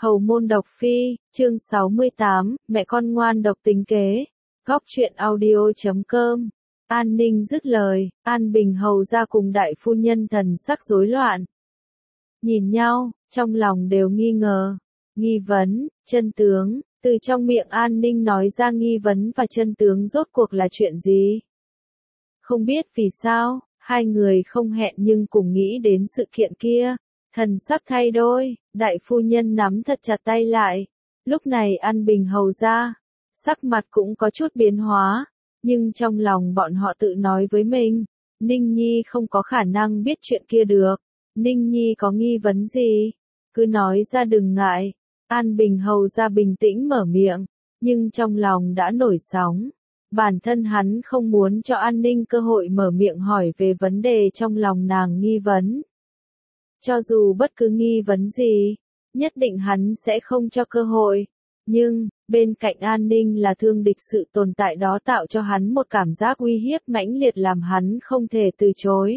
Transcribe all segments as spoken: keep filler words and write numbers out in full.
Hầu môn độc phi, chương sáu mươi tám, mẹ con ngoan độc tính kế. Góc truyện audio chấm com. An Ninh dứt lời, An Bình hầu ra cùng đại phu nhân thần sắc rối loạn. Nhìn nhau, trong lòng đều nghi ngờ, nghi vấn, chân tướng, từ trong miệng An Ninh nói ra nghi vấn và chân tướng rốt cuộc là chuyện gì. Không biết vì sao, hai người không hẹn nhưng cùng nghĩ đến sự kiện kia. Thần sắc thay đổi, đại phu nhân nắm thật chặt tay lại. Lúc này An Bình hầu ra, sắc mặt cũng có chút biến hóa, nhưng trong lòng bọn họ tự nói với mình, Ninh Nhi không có khả năng biết chuyện kia được. Ninh Nhi có nghi vấn gì? Cứ nói ra đừng ngại. An Bình hầu ra bình tĩnh mở miệng, nhưng trong lòng đã nổi sóng. Bản thân hắn không muốn cho An Ninh cơ hội mở miệng hỏi về vấn đề trong lòng nàng nghi vấn. Cho dù bất cứ nghi vấn gì, nhất định hắn sẽ không cho cơ hội. Nhưng, bên cạnh An Ninh là thương địch, sự tồn tại đó tạo cho hắn một cảm giác uy hiếp mãnh liệt làm hắn không thể từ chối.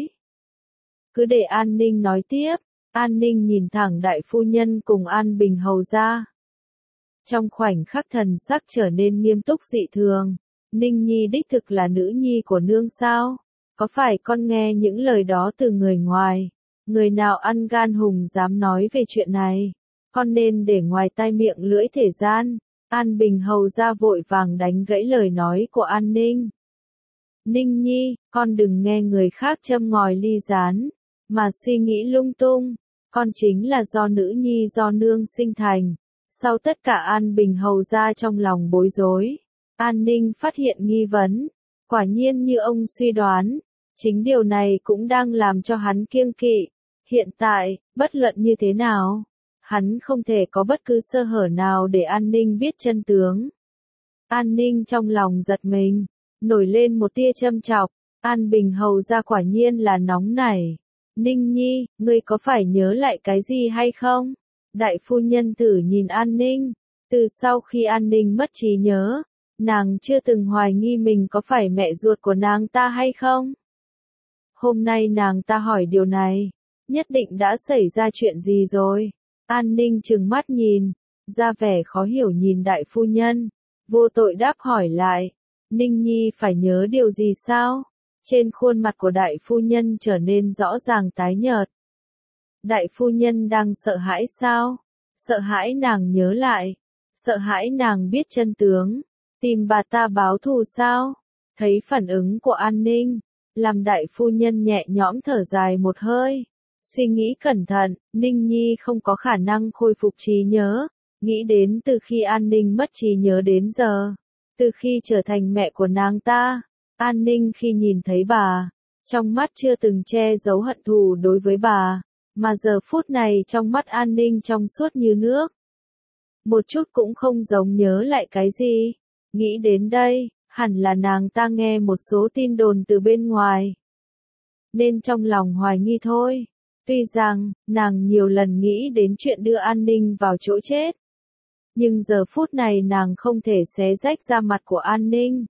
Cứ để An Ninh nói tiếp, An Ninh nhìn thẳng đại phu nhân cùng An Bình hầu ra. Trong khoảnh khắc thần sắc trở nên nghiêm túc dị thường, Ninh Nhi đích thực là nữ nhi của nương sao? Có phải con nghe những lời đó từ người ngoài? Người nào ăn gan hùng dám nói về chuyện này, con nên để ngoài tai miệng lưỡi thể gian. An Bình hầu ra vội vàng đánh gãy lời nói của An Ninh. Ninh Nhi, con đừng nghe người khác châm ngòi ly gián, mà suy nghĩ lung tung, con chính là do nữ nhi do nương sinh thành. Sau tất cả An Bình hầu ra trong lòng bối rối, An Ninh phát hiện nghi vấn, quả nhiên như ông suy đoán, chính điều này cũng đang làm cho hắn kiêng kỵ. Hiện tại, bất luận như thế nào, hắn không thể có bất cứ sơ hở nào để An Ninh biết chân tướng. An Ninh trong lòng giật mình, nổi lên một tia châm chọc, An Bình hầu ra quả nhiên là nóng nảy. Ninh Nhi, ngươi có phải nhớ lại cái gì hay không? Đại phu nhân thử nhìn An Ninh, từ sau khi An Ninh mất trí nhớ, nàng chưa từng hoài nghi mình có phải mẹ ruột của nàng ta hay không? Hôm nay nàng ta hỏi điều này, nhất định đã xảy ra chuyện gì rồi. An Ninh trừng mắt nhìn, ra vẻ khó hiểu nhìn đại phu nhân, vô tội đáp hỏi lại, Ninh Nhi phải nhớ điều gì sao? Trên khuôn mặt của đại phu nhân trở nên rõ ràng tái nhợt. Đại phu nhân đang sợ hãi sao? Sợ hãi nàng nhớ lại, sợ hãi nàng biết chân tướng, tìm bà ta báo thù sao? Thấy phản ứng của An Ninh, làm đại phu nhân nhẹ nhõm thở dài một hơi. Suy nghĩ cẩn thận, Ninh Nhi không có khả năng khôi phục trí nhớ, nghĩ đến từ khi An Ninh mất trí nhớ đến giờ, từ khi trở thành mẹ của nàng ta, An Ninh khi nhìn thấy bà, trong mắt chưa từng che giấu hận thù đối với bà, mà giờ phút này trong mắt An Ninh trong suốt như nước. Một chút cũng không giống nhớ lại cái gì, nghĩ đến đây, hẳn là nàng ta nghe một số tin đồn từ bên ngoài, nên trong lòng hoài nghi thôi. Tuy rằng, nàng nhiều lần nghĩ đến chuyện đưa An Ninh vào chỗ chết. Nhưng giờ phút này nàng không thể xé rách da mặt của An Ninh.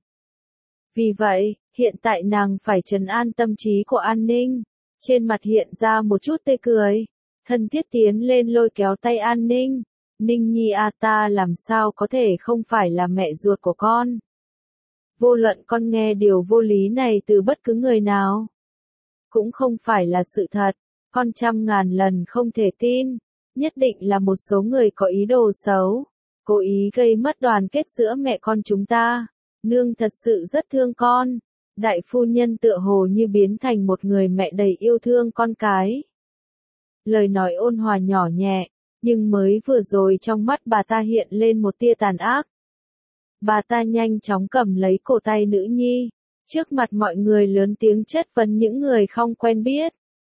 Vì vậy, hiện tại nàng phải trấn an tâm trí của An Ninh. Trên mặt hiện ra một chút tươi cười. Thân thiết tiến lên lôi kéo tay An Ninh. Ninh Nhi à, ta làm sao có thể không phải là mẹ ruột của con. Vô luận con nghe điều vô lý này từ bất cứ người nào, cũng không phải là sự thật. Con trăm ngàn lần không thể tin, nhất định là một số người có ý đồ xấu, cố ý gây mất đoàn kết giữa mẹ con chúng ta. Nương thật sự rất thương con. Đại phu nhân tựa hồ như biến thành một người mẹ đầy yêu thương con cái. Lời nói ôn hòa nhỏ nhẹ, nhưng mới vừa rồi trong mắt bà ta hiện lên một tia tàn ác. Bà ta nhanh chóng cầm lấy cổ tay nữ nhi, trước mặt mọi người lớn tiếng chất vấn những người không quen biết.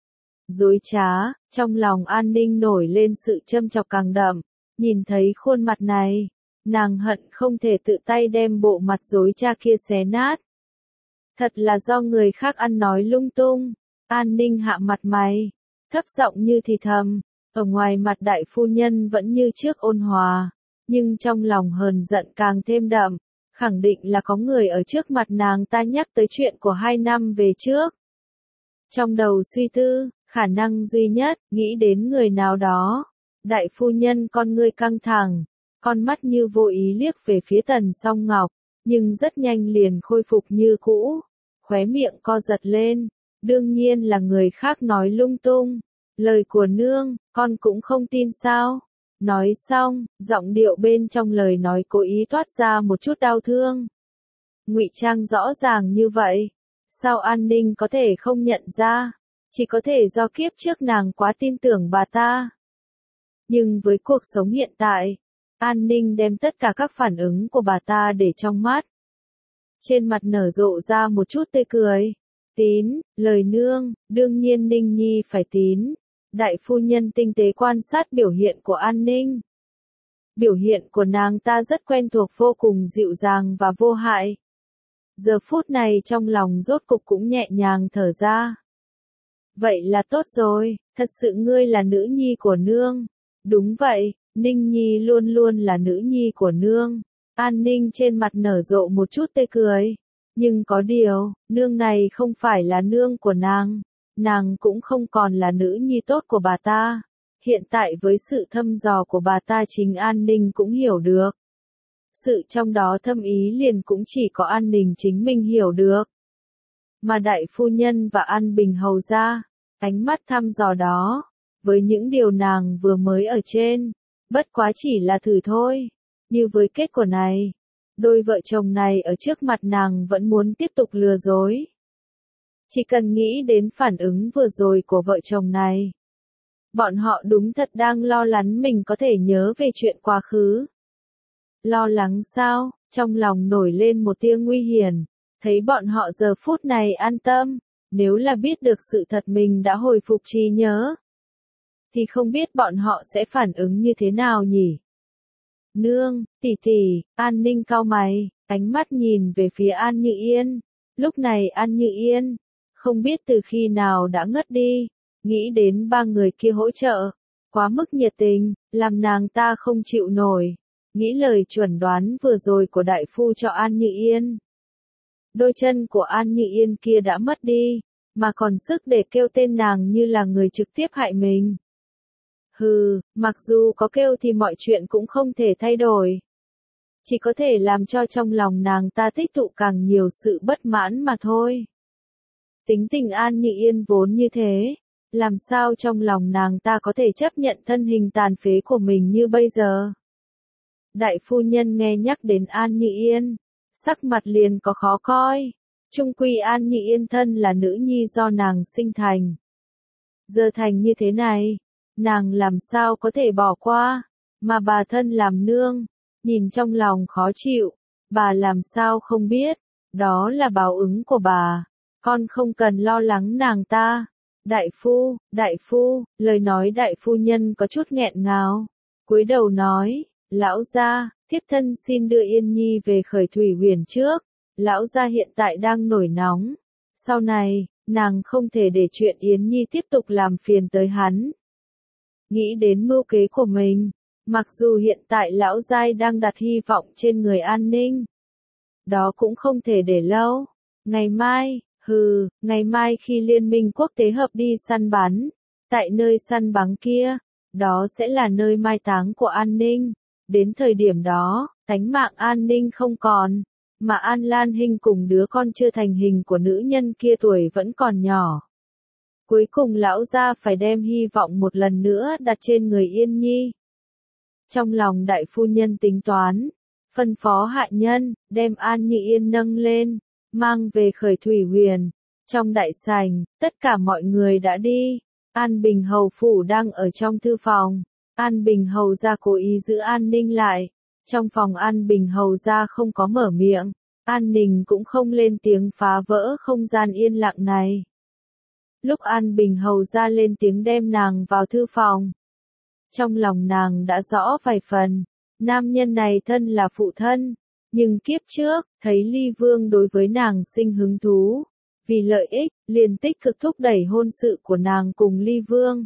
Dối trá, trong lòng An Ninh nổi lên sự châm chọc càng đậm, nhìn thấy khuôn mặt này, nàng hận không thể tự tay đem bộ mặt dối trá kia xé nát. Thật là do người khác ăn nói lung tung. An Ninh hạ mặt mày, thấp giọng như thì thầm, ở ngoài mặt đại phu nhân vẫn như trước ôn hòa, nhưng trong lòng hờn giận càng thêm đậm, khẳng định là có người ở trước mặt nàng ta nhắc tới chuyện của hai năm về trước. Trong đầu suy tư, khả năng duy nhất, nghĩ đến người nào đó, Đại phu nhân con ngươi căng thẳng, con mắt như vô ý liếc về phía Tần Song Ngọc, nhưng rất nhanh liền khôi phục như cũ, khóe miệng co giật lên, đương nhiên là người khác nói lung tung, lời của nương, con cũng không tin sao. Nói xong, giọng điệu bên trong lời nói cố ý toát ra một chút đau thương. Ngụy trang rõ ràng như vậy, sao An Ninh có thể không nhận ra, chỉ có thể do kiếp trước nàng quá tin tưởng bà ta. Nhưng với cuộc sống hiện tại, An Ninh đem tất cả các phản ứng của bà ta để trong mắt. Trên mặt nở rộ ra một chút tươi cười. Tín, lời nương, đương nhiên Ninh Nhi phải tín. Đại phu nhân tinh tế quan sát biểu hiện của An Ninh. Biểu hiện của nàng ta rất quen thuộc, vô cùng dịu dàng và vô hại. Giờ phút này trong lòng rốt cục cũng nhẹ nhàng thở ra. Vậy là tốt rồi, thật sự ngươi là nữ nhi của nương. Đúng vậy, Ninh Nhi luôn luôn là nữ nhi của nương. An Ninh trên mặt nở rộ một chút tươi cười. Nhưng có điều, nương này không phải là nương của nàng. Nàng cũng không còn là nữ nhi tốt của bà ta. Hiện tại với sự thăm dò của bà ta chính An Ninh cũng hiểu được. Sự trong đó thâm ý liền cũng chỉ có An Ninh chính mình hiểu được. Mà đại phu nhân và An Bình hầu ra, ánh mắt thăm dò đó, với những điều nàng vừa mới ở trên, bất quá chỉ là thử thôi. Như với kết quả này, đôi vợ chồng này ở trước mặt nàng vẫn muốn tiếp tục lừa dối. Chỉ cần nghĩ đến phản ứng vừa rồi của vợ chồng này, bọn họ đúng thật đang lo lắng mình có thể nhớ về chuyện quá khứ. Lo lắng sao? Trong lòng nổi lên một tia nguy hiểm, thấy bọn họ giờ phút này an tâm, nếu là biết được sự thật mình đã hồi phục trí nhớ, thì không biết bọn họ sẽ phản ứng như thế nào nhỉ? Nương, tỷ tỷ, An Ninh cau mày, ánh mắt nhìn về phía An Như Yên. Lúc này An Như Yên, không biết từ khi nào đã ngất đi, nghĩ đến ba người kia hỗ trợ, quá mức nhiệt tình, làm nàng ta không chịu nổi. Nghĩ lời chuẩn đoán vừa rồi của đại phu cho An Như Yên. Đôi chân của An Như Yên kia đã mất đi, mà còn sức để kêu tên nàng như là người trực tiếp hại mình. Hừ, mặc dù có kêu thì mọi chuyện cũng không thể thay đổi. Chỉ có thể làm cho trong lòng nàng ta tích tụ càng nhiều sự bất mãn mà thôi. Tính tình An Như Yên vốn như thế, làm sao trong lòng nàng ta có thể chấp nhận thân hình tàn phế của mình như bây giờ. Đại phu nhân nghe nhắc đến An Như Yên, sắc mặt liền có khó coi. Chung quy An Như Yên thân là nữ nhi do nàng sinh thành. Giờ thành như thế này, nàng làm sao có thể bỏ qua, mà bà thân làm nương, nhìn trong lòng khó chịu, bà làm sao không biết, đó là báo ứng của bà, con không cần lo lắng nàng ta. Đại phu, đại phu, lời nói đại phu nhân có chút nghẹn ngào, cúi đầu nói, lão gia, thiếp thân xin đưa Yên Nhi về Khởi Thủy Huyền trước, lão gia hiện tại đang nổi nóng, sau này, nàng không thể để chuyện Yến Nhi tiếp tục làm phiền tới hắn. Nghĩ đến mưu kế của mình, mặc dù hiện tại lão giai đang đặt hy vọng trên người An Ninh, đó cũng không thể để lâu. Ngày mai, hừ, ngày mai khi Liên minh quốc tế hợp đi săn bắn, tại nơi săn bắn kia, đó sẽ là nơi mai táng của An Ninh. Đến thời điểm đó, tánh mạng An Ninh không còn, mà An Lan Hinh cùng đứa con chưa thành hình của nữ nhân kia tuổi vẫn còn nhỏ. Cuối cùng lão gia phải đem hy vọng một lần nữa đặt trên người Yên Nhi. Trong lòng đại phu nhân tính toán, phân phó hạ nhân, đem An Như Yên nâng lên, mang về Khởi Thủy Huyền. Trong đại sảnh, tất cả mọi người đã đi. An Bình hầu phủ đang ở trong thư phòng. An Bình hầu gia cố ý giữ An Ninh lại. Trong phòng An Bình hầu gia không có mở miệng. An Ninh cũng không lên tiếng phá vỡ không gian yên lặng này. Lúc An Bình hầu gia lên tiếng đem nàng vào thư phòng, trong lòng nàng đã rõ vài phần, nam nhân này thân là phụ thân, nhưng kiếp trước, thấy Ly Vương đối với nàng sinh hứng thú, vì lợi ích, liền tích cực thúc đẩy hôn sự của nàng cùng Ly Vương.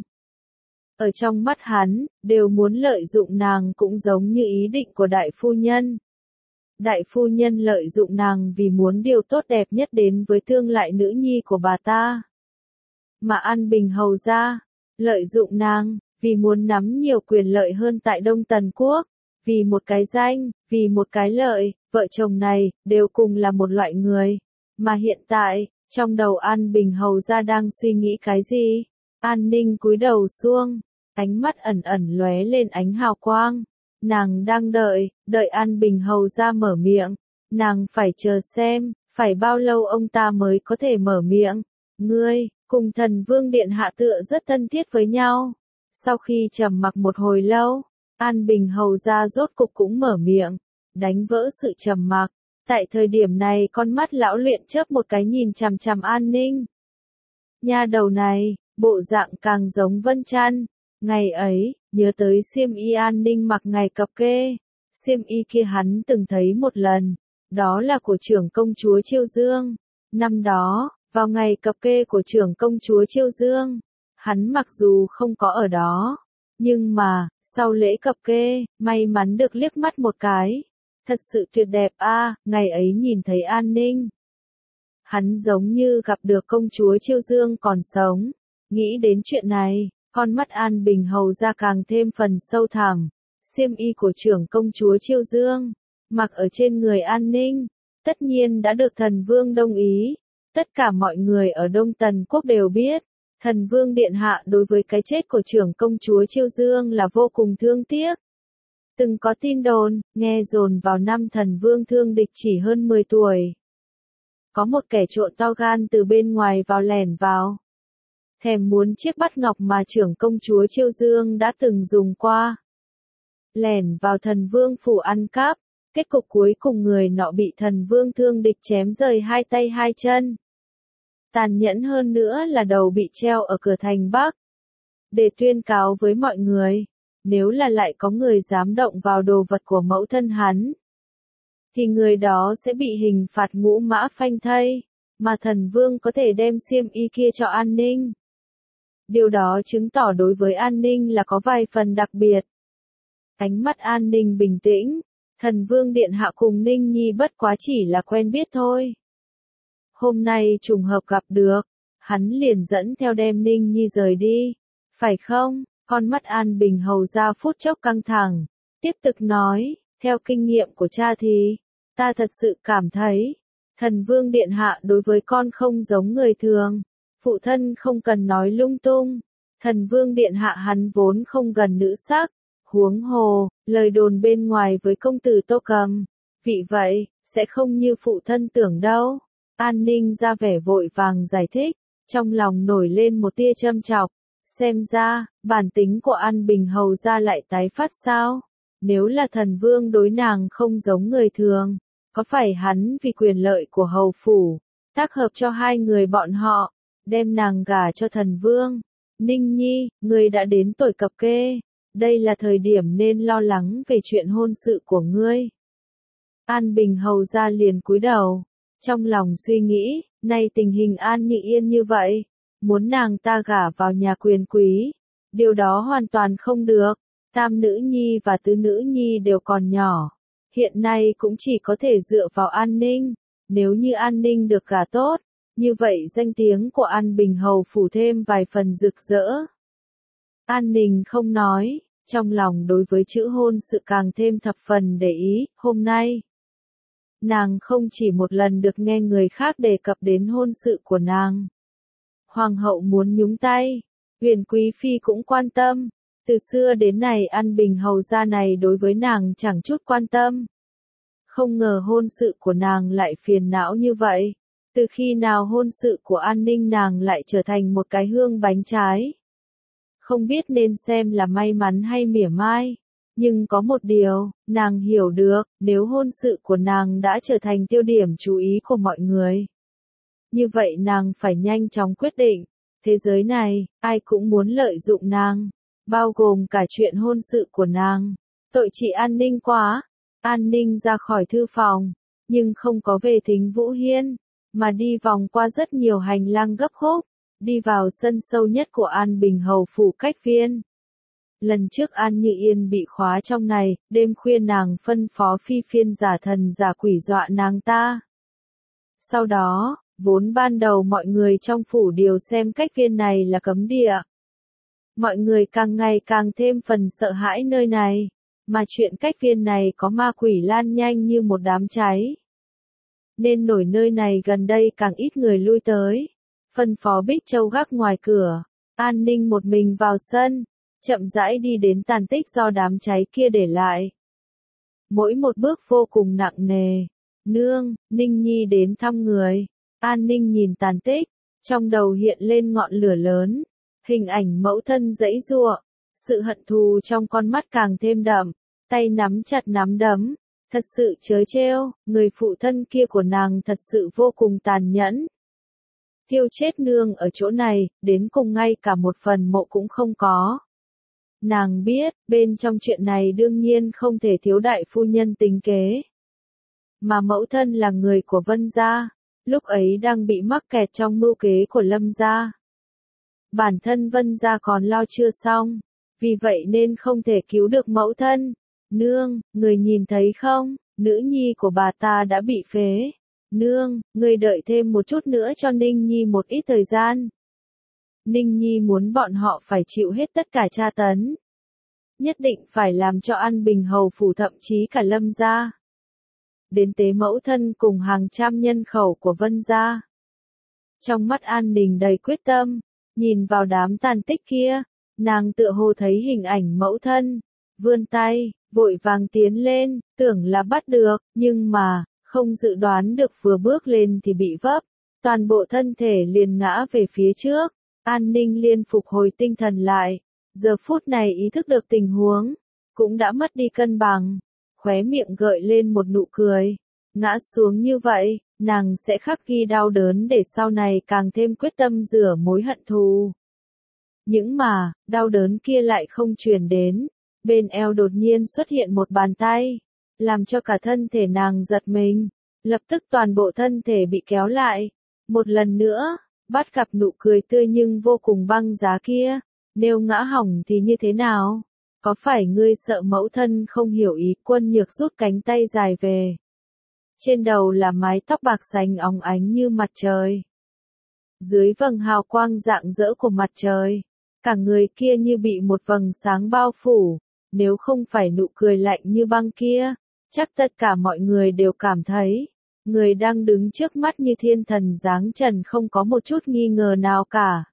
Ở trong mắt hắn, đều muốn lợi dụng nàng cũng giống như ý định của đại phu nhân. Đại phu nhân lợi dụng nàng vì muốn điều tốt đẹp nhất đến với tương lai nữ nhi của bà ta. Mà An Bình hầu gia, lợi dụng nàng, vì muốn nắm nhiều quyền lợi hơn tại Đông Tần Quốc, vì một cái danh, vì một cái lợi, vợ chồng này, đều cùng là một loại người. Mà hiện tại, trong đầu An Bình Hầu gia đang suy nghĩ cái gì? An Ninh cúi đầu xuống, ánh mắt ẩn ẩn lóe lên ánh hào quang. Nàng đang đợi, đợi An Bình Hầu gia mở miệng. Nàng phải chờ xem, phải bao lâu ông ta mới có thể mở miệng. Ngươi, cùng thần vương điện hạ tựa rất thân thiết với nhau. Sau khi trầm mặc một hồi lâu, An Bình Hầu gia rốt cục cũng mở miệng, đánh vỡ sự trầm mặc. Tại thời điểm này con mắt lão luyện chớp một cái nhìn chằm chằm An Ninh. Nha đầu này, bộ dạng càng giống Vân Trăn. Ngày ấy, nhớ tới xiêm y An Ninh mặc ngày cập kê. Xiêm y kia hắn từng thấy một lần, đó là của trưởng công chúa Chiêu Dương. Năm đó, vào ngày cập kê của trưởng công chúa Chiêu Dương, hắn mặc dù không có ở đó, nhưng mà, sau lễ cập kê, may mắn được liếc mắt một cái. Thật sự tuyệt đẹp a, à, ngày ấy nhìn thấy An Ninh. Hắn giống như gặp được công chúa Chiêu Dương còn sống. Nghĩ đến chuyện này, con mắt An Bình Hầu gia càng thêm phần sâu thẳm. Xiêm y của trưởng công chúa Chiêu Dương, mặc ở trên người An Ninh, tất nhiên đã được thần vương đồng ý. Tất cả mọi người ở Đông Tần Quốc đều biết, thần vương điện hạ đối với cái chết của trưởng công chúa Chiêu Dương là vô cùng thương tiếc. Từng có tin đồn, nghe dồn vào năm thần vương thương địch chỉ hơn mười tuổi. Có một kẻ trộn to gan từ bên ngoài vào lẻn vào. Thèm muốn chiếc bát ngọc mà trưởng công chúa Chiêu Dương đã từng dùng qua. Lẻn vào thần vương phủ ăn cắp, kết cục cuối cùng người nọ bị thần vương thương địch chém rời hai tay hai chân. Tàn nhẫn hơn nữa là đầu bị treo ở cửa thành Bắc. Để tuyên cáo với mọi người, nếu là lại có người dám động vào đồ vật của mẫu thân hắn, thì người đó sẽ bị hình phạt ngũ mã phanh thây, mà thần vương có thể đem xiêm y kia cho An Ninh. Điều đó chứng tỏ đối với An Ninh là có vài phần đặc biệt. Ánh mắt An Ninh bình tĩnh, thần vương điện hạ cùng Ninh Nhi bất quá chỉ là quen biết thôi. Hôm nay trùng hợp gặp được, hắn liền dẫn theo đem Ninh Nhi rời đi, phải không? Con mắt An Bình Hầu gia phút chốc căng thẳng, tiếp tục nói, theo kinh nghiệm của cha thì, ta thật sự cảm thấy, thần vương điện hạ đối với con không giống người thường, phụ thân không cần nói lung tung, thần vương điện hạ hắn vốn không gần nữ sắc, huống hồ, lời đồn bên ngoài với công tử Tô Cầm, vì vậy, sẽ không như phụ thân tưởng đâu. An Ninh ra vẻ vội vàng giải thích, trong lòng nổi lên một tia châm chọc. Xem ra, bản tính của An Bình Hầu gia lại tái phát sao? Nếu là thần vương đối nàng không giống người thường, có phải hắn vì quyền lợi của hầu phủ, tác hợp cho hai người bọn họ, đem nàng gả cho thần vương? Ninh Nhi, ngươi đã đến tuổi cập kê, đây là thời điểm nên lo lắng về chuyện hôn sự của ngươi. An Bình Hầu gia liền cúi đầu, trong lòng suy nghĩ, nay tình hình An Nhị Yên như vậy, muốn nàng ta gả vào nhà quyền quý, điều đó hoàn toàn không được. Tam nữ nhi và tứ nữ nhi đều còn nhỏ, hiện nay cũng chỉ có thể dựa vào An Ninh. Nếu như An Ninh được gả tốt, như vậy danh tiếng của An Bình Hầu phủ thêm vài phần rực rỡ. An Ninh không nói, trong lòng đối với chữ hôn sự càng thêm thập phần để ý. Hôm nay, nàng không chỉ một lần được nghe người khác đề cập đến hôn sự của nàng. Hoàng hậu muốn nhúng tay, Huyền Quý Phi cũng quan tâm, từ xưa đến nay An Bình Hầu gia này đối với nàng chẳng chút quan tâm. Không ngờ hôn sự của nàng lại phiền não như vậy, từ khi nào hôn sự của An Ninh nàng lại trở thành một cái hương bánh trái. Không biết nên xem là may mắn hay mỉa mai, nhưng có một điều, nàng hiểu được, nếu hôn sự của nàng đã trở thành tiêu điểm chú ý của mọi người. Như vậy nàng phải nhanh chóng quyết định, thế giới này, ai cũng muốn lợi dụng nàng, bao gồm cả chuyện hôn sự của nàng. Tội chị An Ninh quá. An Ninh ra khỏi thư phòng, nhưng không có về Thính Vũ Hiên, mà đi vòng qua rất nhiều hành lang gấp khúc, đi vào sân sâu nhất của An Bình Hầu phủ cách viên. Lần trước An Như Yên bị khóa trong này, đêm khuya nàng phân phó phi phiên giả thần giả quỷ dọa nàng ta. Sau đó, vốn ban đầu mọi người trong phủ đều xem cách viên này là cấm địa. Mọi người càng ngày càng thêm phần sợ hãi nơi này, mà chuyện cách viên này có ma quỷ lan nhanh như một đám cháy. Nên nổi nơi này gần đây càng ít người lui tới. Phân phó Bích Châu gác ngoài cửa, an ninh một mình vào sân, chậm rãi đi đến tàn tích do đám cháy kia để lại. Mỗi một bước vô cùng nặng nề. Nương, Ninh Nhi đến thăm người. An ninh nhìn tàn tích, trong đầu hiện lên ngọn lửa lớn. Hình ảnh mẫu thân giãy giụa, sự hận thù trong con mắt càng thêm đậm, tay nắm chặt nắm đấm. Thật sự trớ trêu, người phụ thân kia của nàng thật sự vô cùng tàn nhẫn. Thiêu chết nương ở chỗ này, đến cùng ngay cả một phần mộ cũng không có. Nàng biết, bên trong chuyện này đương nhiên không thể thiếu đại phu nhân tính kế. Mà mẫu thân là người của Vân gia, lúc ấy đang bị mắc kẹt trong mưu kế của Lâm gia. Bản thân Vân gia còn lo chưa xong, vì vậy nên không thể cứu được mẫu thân. Nương, người nhìn thấy không, nữ nhi của bà ta đã bị phế. Nương, người đợi thêm một chút nữa cho Ninh Nhi một ít thời gian. Ninh Nhi muốn bọn họ phải chịu hết tất cả tra tấn. Nhất định phải làm cho An Bình hầu phủ thậm chí cả Lâm gia. Đến tế mẫu thân cùng hàng trăm nhân khẩu của Vân gia. Trong mắt An Ninh đầy quyết tâm, nhìn vào đám tàn tích kia, nàng tựa hồ thấy hình ảnh mẫu thân, vươn tay, vội vàng tiến lên, tưởng là bắt được, nhưng mà, không dự đoán được vừa bước lên thì bị vấp, toàn bộ thân thể liền ngã về phía trước. An Ninh liên phục hồi tinh thần lại, giờ phút này ý thức được tình huống, cũng đã mất đi cân bằng, khóe miệng gợi lên một nụ cười. Ngã xuống như vậy, nàng sẽ khắc ghi đau đớn để sau này càng thêm quyết tâm rửa mối hận thù. Nhưng mà, đau đớn kia lại không truyền đến, bên eo đột nhiên xuất hiện một bàn tay, làm cho cả thân thể nàng giật mình, lập tức toàn bộ thân thể bị kéo lại. Một lần nữa, bắt gặp nụ cười tươi nhưng vô cùng băng giá kia, nếu ngã hỏng thì như thế nào? Có phải ngươi sợ mẫu thân không hiểu ý? Quân Nhược rút cánh tay dài về. Trên đầu là mái tóc bạc xanh óng ánh như mặt trời. Dưới vầng hào quang rạng rỡ của mặt trời, cả người kia như bị một vầng sáng bao phủ, nếu không phải nụ cười lạnh như băng kia, chắc tất cả mọi người đều cảm thấy, người đang đứng trước mắt như thiên thần giáng trần không có một chút nghi ngờ nào cả.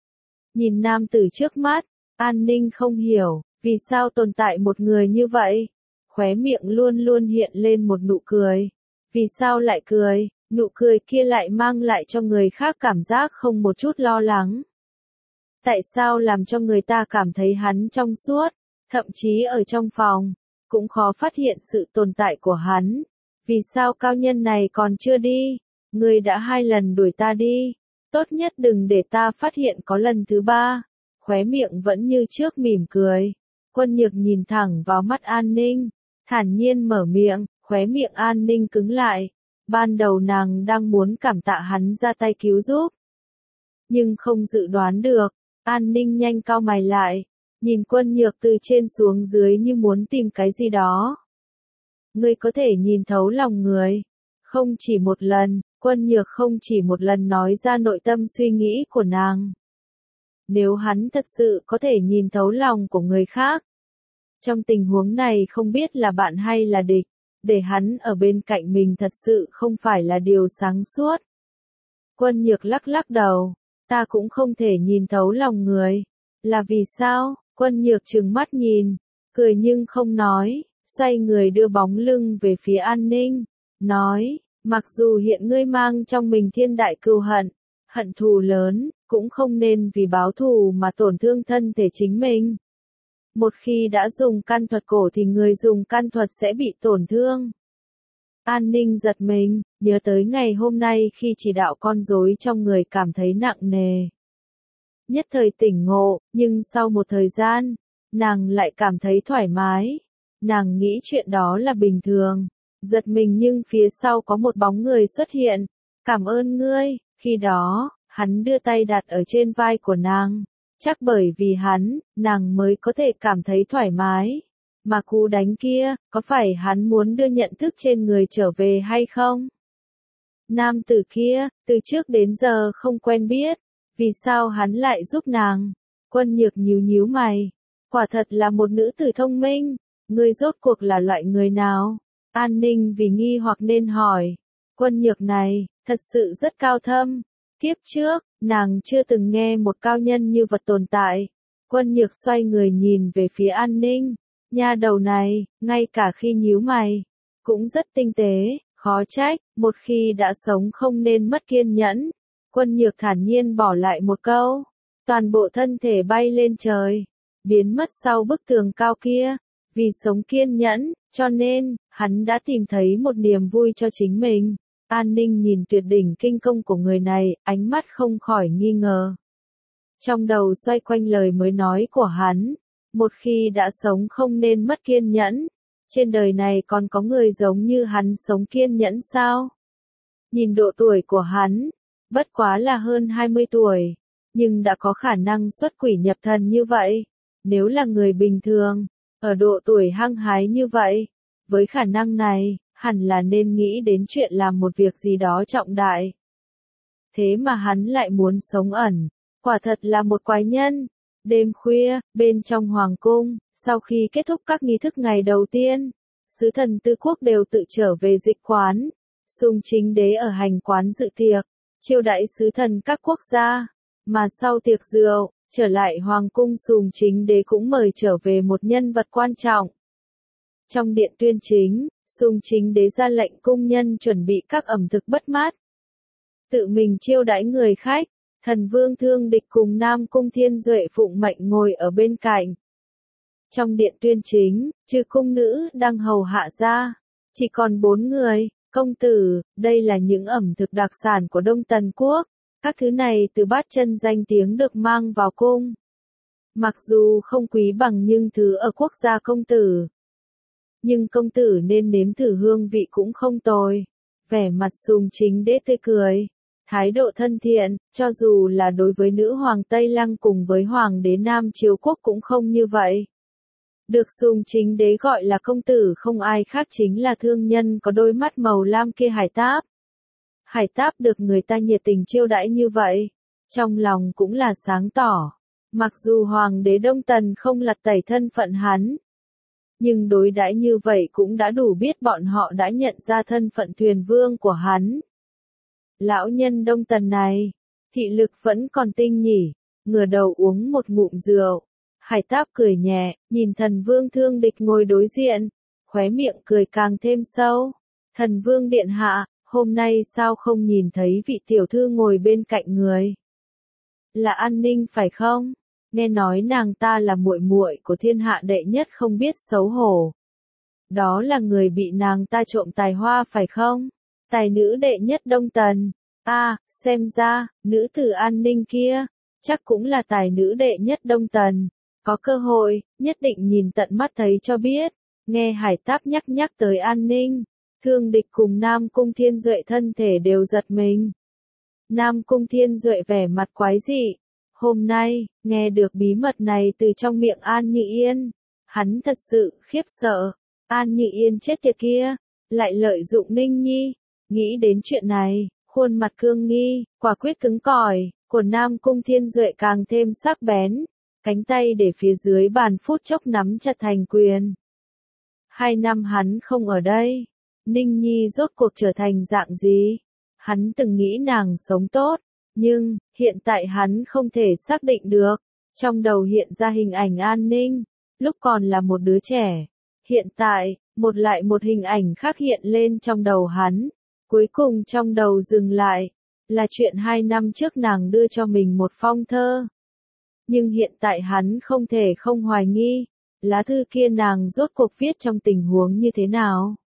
Nhìn nam tử trước mắt, An Ninh không hiểu, vì sao tồn tại một người như vậy, khóe miệng luôn luôn hiện lên một nụ cười. Vì sao lại cười, nụ cười kia lại mang lại cho người khác cảm giác không một chút lo lắng. Tại sao làm cho người ta cảm thấy hắn trong suốt, thậm chí ở trong phòng, cũng khó phát hiện sự tồn tại của hắn. Vì sao cao nhân này còn chưa đi, người đã hai lần đuổi ta đi, tốt nhất đừng để ta phát hiện có lần thứ ba. Khóe miệng vẫn như trước mỉm cười, Quân Nhược nhìn thẳng vào mắt An Ninh, thản nhiên mở miệng. Khóe miệng An Ninh cứng lại, ban đầu nàng đang muốn cảm tạ hắn ra tay cứu giúp. Nhưng không dự đoán được, An Ninh nhanh cau mày lại, nhìn Quân Nhược từ trên xuống dưới như muốn tìm cái gì đó. Ngươi có thể nhìn thấu lòng người. Không chỉ một lần, Quân Nhược không chỉ một lần nói ra nội tâm suy nghĩ của nàng. Nếu hắn thật sự có thể nhìn thấu lòng của người khác, trong tình huống này không biết là bạn hay là địch, để hắn ở bên cạnh mình thật sự không phải là điều sáng suốt. Quân Nhược lắc lắc đầu, ta cũng không thể nhìn thấu lòng người. Là vì sao? Quân Nhược trừng mắt nhìn, cười nhưng không nói, xoay người đưa bóng lưng về phía An Ninh, nói, mặc dù hiện ngươi mang trong mình thiên đại cừu hận, hận thù lớn, cũng không nên vì báo thù mà tổn thương thân thể chính mình. Một khi đã dùng căn thuật cổ thì người dùng căn thuật sẽ bị tổn thương. An Ninh giật mình, nhớ tới ngày hôm nay khi chỉ đạo con rối trong người cảm thấy nặng nề. Nhất thời tỉnh ngộ, nhưng sau một thời gian, nàng lại cảm thấy thoải mái. Nàng nghĩ chuyện đó là bình thường, giật mình nhưng phía sau có một bóng người xuất hiện. Cảm ơn ngươi, khi đó, hắn đưa tay đặt ở trên vai của nàng. Chắc bởi vì hắn, nàng mới có thể cảm thấy thoải mái. Mà cú đánh kia, có phải hắn muốn đưa nhận thức trên người trở về hay không? Nam tử kia, từ trước đến giờ không quen biết, vì sao hắn lại giúp nàng? Quân Nhược nhíu nhíu mày. Quả thật là một nữ tử thông minh. Ngươi rốt cuộc là loại người nào? An Ninh vì nghi hoặc nên hỏi. Quân Nhược này, thật sự rất cao thâm. Kiếp trước, nàng chưa từng nghe một cao nhân như vật tồn tại. Quân Nhược xoay người nhìn về phía An Ninh. Nha đầu này, ngay cả khi nhíu mày, cũng rất tinh tế, khó trách, một khi đã sống không nên mất kiên nhẫn. Quân Nhược thản nhiên bỏ lại một câu. Toàn bộ thân thể bay lên trời, biến mất sau bức tường cao kia. Vì sống kiên nhẫn, cho nên, hắn đã tìm thấy một niềm vui cho chính mình. An Ninh nhìn tuyệt đỉnh kinh công của người này, ánh mắt không khỏi nghi ngờ. Trong đầu xoay quanh lời mới nói của hắn. Một khi đã sống không nên mất kiên nhẫn. Trên đời này còn có người giống như hắn sống kiên nhẫn sao? Nhìn độ tuổi của hắn, bất quá là hơn hai mươi tuổi. Nhưng đã có khả năng xuất quỷ nhập thần như vậy. Nếu là người bình thường, ở độ tuổi hăng hái như vậy, với khả năng này, hẳn là nên nghĩ đến chuyện làm một việc gì đó trọng đại. Thế mà hắn lại muốn sống ẩn, quả thật là một quái nhân. Đêm khuya, bên trong hoàng cung, sau khi kết thúc các nghi thức ngày đầu tiên, sứ thần tứ quốc đều tự trở về dịch quán. Sùng Chính Đế ở hành quán dự tiệc, chiêu đãi sứ thần các quốc gia, mà sau tiệc rượu, trở lại hoàng cung Sùng Chính Đế cũng mời trở về một nhân vật quan trọng. Trong điện tuyên chính, Sùng Chính Đế ra lệnh cung nhân chuẩn bị các ẩm thực bất mát. Tự mình chiêu đãi người khách, thần vương Thương Địch cùng Nam Cung Thiên Duệ phụng mệnh ngồi ở bên cạnh. Trong điện tuyên chính, trừ cung nữ đang hầu hạ ra, chỉ còn bốn người, công tử, đây là những ẩm thực đặc sản của Đông Tần Quốc. Các thứ này từ bát chân danh tiếng được mang vào cung. Mặc dù không quý bằng nhưng thứ ở quốc gia công tử. Nhưng công tử nên nếm thử hương vị cũng không tồi. Vẻ mặt Sùng Chính Đế tươi cười. Thái độ thân thiện, cho dù là đối với nữ hoàng Tây Lăng cùng với hoàng đế Nam Triều Quốc cũng không như vậy. Được Sùng Chính Đế gọi là công tử không ai khác chính là thương nhân có đôi mắt màu lam kia Hải Táp. Hải Táp được người ta nhiệt tình chiêu đãi như vậy, trong lòng cũng là sáng tỏ. Mặc dù hoàng đế Đông Tần không lật tẩy thân phận hắn, nhưng đối đãi như vậy cũng đã đủ biết bọn họ đã nhận ra thân phận thuyền vương của hắn. Lão nhân Đông Tần này, thị lực vẫn còn tinh nhỉ, ngửa đầu uống một ngụm rượu. Hải Táp cười nhẹ, nhìn thần vương Thương Địch ngồi đối diện, khóe miệng cười càng thêm sâu. Thần vương điện hạ, hôm nay sao không nhìn thấy vị tiểu thư ngồi bên cạnh người? Là An Ninh phải không? Nghe nói nàng ta là muội muội của thiên hạ đệ nhất không biết xấu hổ. Đó là người bị nàng ta trộm tài hoa phải không? Tài nữ đệ nhất Đông Tần. A, à, xem ra, nữ tử An Ninh kia, chắc cũng là tài nữ đệ nhất Đông Tần. Có cơ hội, nhất định nhìn tận mắt thấy cho biết. Nghe Hải Táp nhắc nhắc tới An Ninh, Thương Địch cùng Nam Cung Thiên Duệ thân thể đều giật mình. Nam Cung Thiên Duệ vẻ mặt quái dị. Hôm nay, nghe được bí mật này từ trong miệng An Như Yên, hắn thật sự khiếp sợ. An Như Yên chết tiệt kia, lại lợi dụng Ninh Nhi. Nghĩ đến chuyện này, khuôn mặt cương nghi, quả quyết cứng cỏi của Nam Cung Thiên Duệ càng thêm sắc bén. Cánh tay để phía dưới bàn phút chốc nắm chặt thành quyền. Hai năm hắn không ở đây. Ninh Nhi rốt cuộc trở thành dạng gì? Hắn từng nghĩ nàng sống tốt, nhưng, hiện tại hắn không thể xác định được. Trong đầu hiện ra hình ảnh An Ninh, lúc còn là một đứa trẻ. Hiện tại, một lại một hình ảnh khác hiện lên trong đầu hắn. Cuối cùng trong đầu dừng lại, là chuyện hai năm trước nàng đưa cho mình một phong thơ. Nhưng hiện tại hắn không thể không hoài nghi, lá thư kia nàng rốt cuộc viết trong tình huống như thế nào.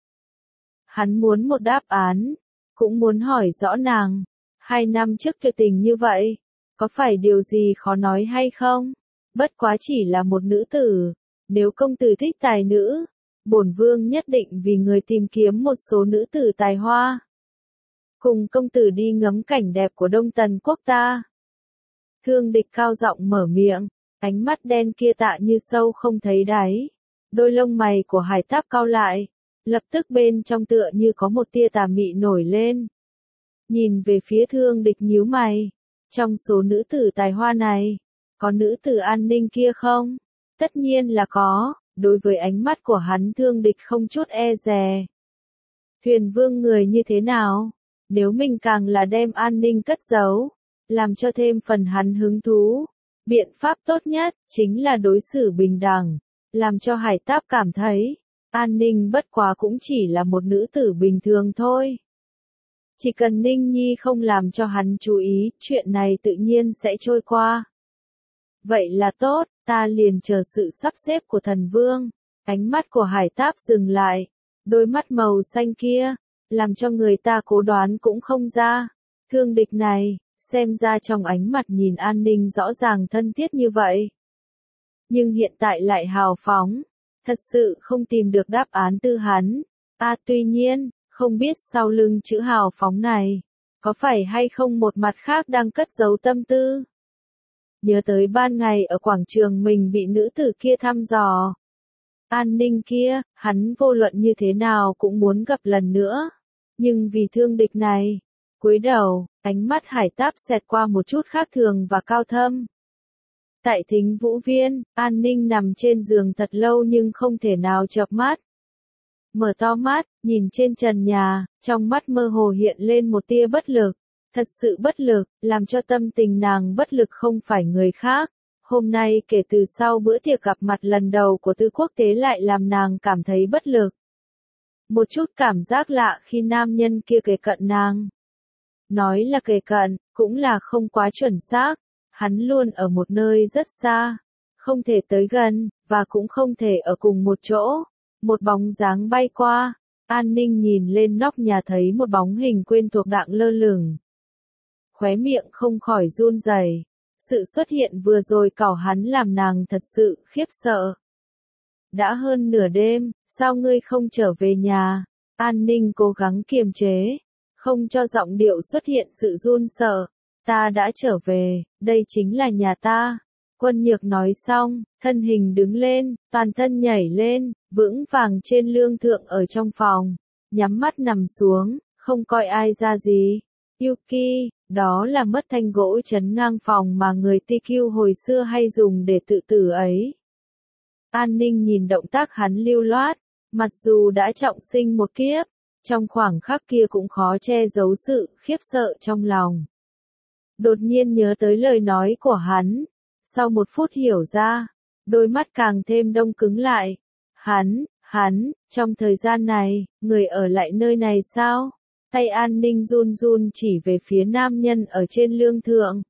Hắn muốn một đáp án, cũng muốn hỏi rõ nàng, hai năm trước tuyệt tình như vậy, có phải điều gì khó nói hay không? Bất quá chỉ là một nữ tử, nếu công tử thích tài nữ, bổn vương nhất định vì người tìm kiếm một số nữ tử tài hoa. Cùng công tử đi ngắm cảnh đẹp của Đông Tần Quốc ta. Thương Địch cao giọng mở miệng, ánh mắt đen kia tạ như sâu không thấy đáy. Đôi lông mày của Hải Táp cau lại, lập tức bên trong tựa như có một tia tà mị nổi lên. Nhìn về phía Thương Địch nhíu mày, trong số nữ tử tài hoa này, Có nữ tử an ninh kia không? Tất nhiên là có, đối với ánh mắt của hắn Thương Địch không chút e dè. Huyền Vương người như thế nào? Nếu mình càng là đem an ninh cất giấu, làm cho thêm phần hắn hứng thú. Biện pháp tốt nhất, chính là đối xử bình đẳng, làm cho Hải Táp cảm thấy, an ninh bất quá cũng chỉ là một nữ tử bình thường thôi. Chỉ cần Ninh Nhi không làm cho hắn chú ý, chuyện này tự nhiên sẽ trôi qua. Vậy là tốt, ta liền chờ sự sắp xếp của thần vương. Ánh mắt của Hải Táp dừng lại, đôi mắt màu xanh kia, làm cho người ta cố đoán cũng không ra. Thương Địch này, xem ra trong ánh mặt nhìn an ninh rõ ràng thân thiết như vậy. Nhưng hiện tại lại hào phóng, thật sự không tìm được đáp án từ hắn. À tuy nhiên, không biết sau lưng chữ hào phóng này, có phải hay không một mặt khác đang cất giấu tâm tư. Nhớ tới ban ngày ở quảng trường mình bị nữ tử kia thăm dò. An ninh kia, hắn vô luận như thế nào cũng muốn gặp lần nữa. Nhưng vì Thương Địch này, cúi đầu, ánh mắt Hải Táp xẹt qua một chút khác thường và cao thâm. Tại Thính Vũ Viên, An ninh nằm trên giường thật lâu nhưng không thể nào chợp mắt. Mở to mắt, nhìn trên trần nhà, trong mắt mơ hồ hiện lên một tia bất lực. Thật sự bất lực, làm cho tâm tình nàng bất lực không phải người khác. Hôm nay kể từ sau bữa tiệc gặp mặt lần đầu của Tư Quốc Tế lại làm nàng cảm thấy bất lực. Một chút cảm giác lạ khi nam nhân kia kề cận nàng. Nói là kề cận, cũng là không quá chuẩn xác. Hắn luôn ở một nơi rất xa, không thể tới gần, và cũng không thể ở cùng một chỗ. Một bóng dáng bay qua, An ninh nhìn lên nóc nhà thấy một bóng hình quen thuộc đạng lơ lửng. Khóe miệng không khỏi run rẩy. Sự xuất hiện vừa rồi cào hắn làm nàng thật sự khiếp sợ. Đã hơn nửa đêm, sao ngươi không trở về nhà? An ninh cố gắng kiềm chế, không cho giọng điệu xuất hiện sự run sợ. Ta đã trở về, đây chính là nhà ta. Quân Nhược nói xong, thân hình đứng lên, toàn thân nhảy lên, vững vàng trên lương thượng ở trong phòng, nhắm mắt nằm xuống, không coi ai ra gì. Yuki, đó là mất thanh gỗ chấn ngang phòng mà người tê quy hồi xưa hay dùng để tự tử ấy. An ninh nhìn động tác hắn lưu loát, mặc dù đã trọng sinh một kiếp, trong khoảng khắc kia cũng khó che giấu sự khiếp sợ trong lòng. Đột nhiên nhớ tới lời nói của hắn, sau một phút hiểu ra, đôi mắt càng thêm đông cứng lại. Hắn, hắn, trong thời gian này, người ở lại nơi này sao? Tay An ninh run run chỉ về phía nam nhân ở trên lương thượng.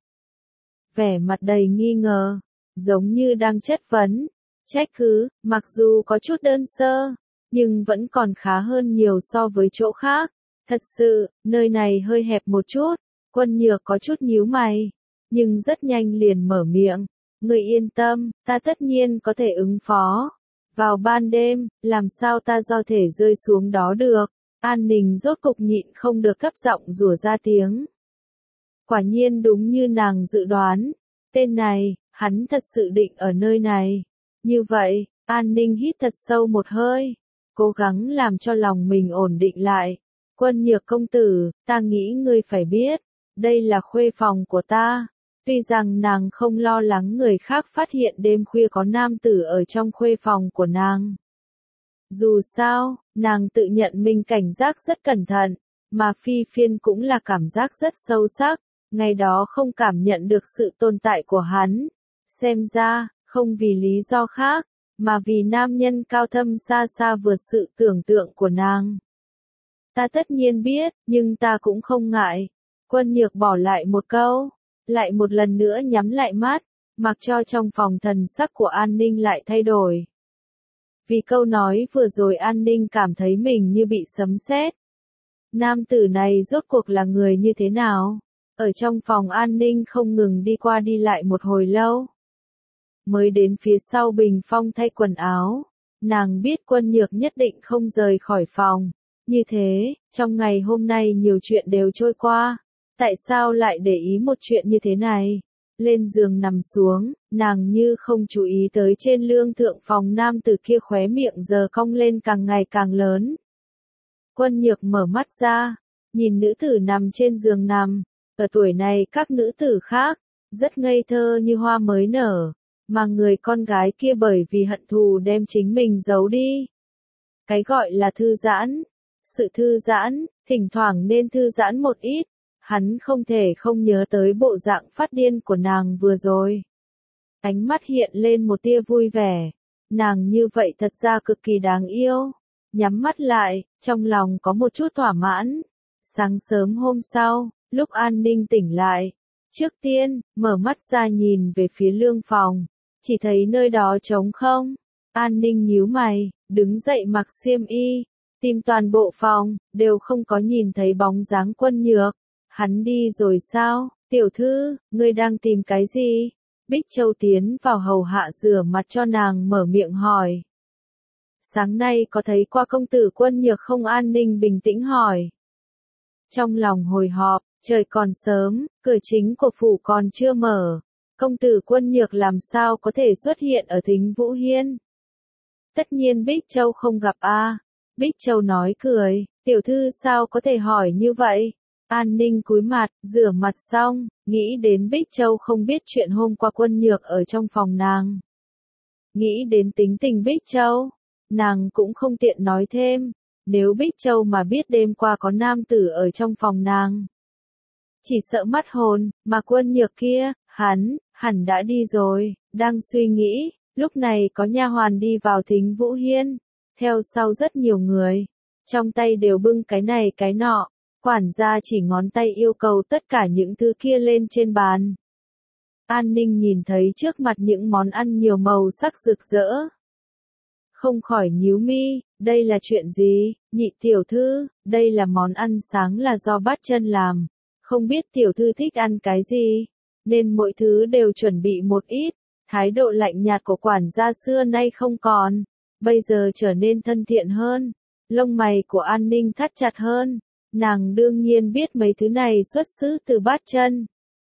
Vẻ mặt đầy nghi ngờ, giống như đang chất vấn, trách cứ, mặc dù có chút đơn sơ, nhưng vẫn còn khá hơn nhiều so với chỗ khác. Thật sự, nơi này hơi hẹp một chút. Quân Nhược có chút nhíu mày, nhưng rất nhanh liền mở miệng. Người yên tâm, ta tất nhiên có thể ứng phó. Vào ban đêm, làm sao ta do thể rơi xuống đó được? An ninh rốt cục nhịn không được thấp giọng rủa ra tiếng. Quả nhiên đúng như nàng dự đoán. Tên này, hắn thật sự định ở nơi này. Như vậy, An ninh hít thật sâu một hơi, cố gắng làm cho lòng mình ổn định lại. Quân Nhược công tử, ta nghĩ ngươi phải biết, đây là khuê phòng của ta. Tuy rằng nàng không lo lắng người khác phát hiện đêm khuya có nam tử ở trong khuê phòng của nàng. Dù sao, nàng tự nhận mình cảnh giác rất cẩn thận, mà Phi Phiên cũng là cảm giác rất sâu sắc, ngày đó không cảm nhận được sự tồn tại của hắn. Xem ra, không vì lý do khác, mà vì nam nhân cao thâm xa xa vượt sự tưởng tượng của nàng. Ta tất nhiên biết, nhưng ta cũng không ngại. Quân Nhược bỏ lại một câu, lại một lần nữa nhắm lại mắt, mặc cho trong phòng thần sắc của An ninh lại thay đổi. Vì câu nói vừa rồi An ninh cảm thấy mình như bị sấm sét. Nam tử này rốt cuộc là người như thế nào? Ở trong phòng An ninh không ngừng đi qua đi lại một hồi lâu. Mới đến phía sau bình phong thay quần áo, nàng biết Quân Nhược nhất định không rời khỏi phòng. Như thế, trong ngày hôm nay nhiều chuyện đều trôi qua. Tại sao lại để ý một chuyện như thế này? Lên giường nằm xuống, nàng như không chú ý tới trên lương thượng phòng nam tử kia khóe miệng giờ cong lên càng ngày càng lớn. Quân Nhược mở mắt ra, nhìn nữ tử nằm trên giường nằm. Ở tuổi này các nữ tử khác, rất ngây thơ như hoa mới nở, mà người con gái kia bởi vì hận thù đem chính mình giấu đi. Cái gọi là thư giãn, sự thư giãn, thỉnh thoảng nên thư giãn một ít, hắn không thể không nhớ tới bộ dạng phát điên của nàng vừa rồi. Ánh mắt hiện lên một tia vui vẻ, nàng như vậy thật ra cực kỳ đáng yêu. Nhắm mắt lại, trong lòng có một chút thỏa mãn. Sáng sớm hôm sau, lúc An Ninh tỉnh lại, trước tiên, mở mắt ra nhìn về phía lương phòng, chỉ thấy nơi đó trống không. An Ninh nhíu mày, đứng dậy mặc xiêm y, tìm toàn bộ phòng, đều không có nhìn thấy bóng dáng Quân Nhược. Hắn đi rồi sao? Tiểu thư, ngươi đang tìm cái gì? Bích Châu tiến vào hầu hạ rửa mặt cho nàng mở miệng hỏi. Sáng nay có thấy qua công tử Quân Nhược không? An Ninh bình tĩnh hỏi. Trong lòng hồi hộp, trời còn sớm, cửa chính của phủ còn chưa mở. Công tử Quân Nhược làm sao có thể xuất hiện ở Thính Vũ Hiên? Tất nhiên Bích Châu không gặp a. À. Bích Châu nói cười, tiểu thư sao có thể hỏi như vậy? An Ninh cúi mặt, rửa mặt xong, nghĩ đến Bích Châu không biết chuyện hôm qua Quân Nhược ở trong phòng nàng. Nghĩ đến tính tình Bích Châu, nàng cũng không tiện nói thêm, nếu Bích Châu mà biết đêm qua có nam tử ở trong phòng nàng. Chỉ sợ mất hồn, mà Quân Nhược kia, hắn, hẳn đã đi rồi, đang suy nghĩ, lúc này có nha hoàn đi vào Thính Vũ Hiên, theo sau rất nhiều người, trong tay đều bưng cái này cái nọ. Quản gia chỉ ngón tay yêu cầu tất cả những thứ kia lên trên bàn. An Ninh nhìn thấy trước mặt những món ăn nhiều màu sắc rực rỡ. Không khỏi nhíu mi, đây là chuyện gì? Nhị tiểu thư, đây là món ăn sáng là do Bát Chân làm. Không biết tiểu thư thích ăn cái gì, nên mỗi thứ đều chuẩn bị một ít. Thái độ lạnh nhạt của quản gia xưa nay không còn, bây giờ trở nên thân thiện hơn. Lông mày của An Ninh thắt chặt hơn. Nàng đương nhiên biết mấy thứ này xuất xứ từ Bát Chân.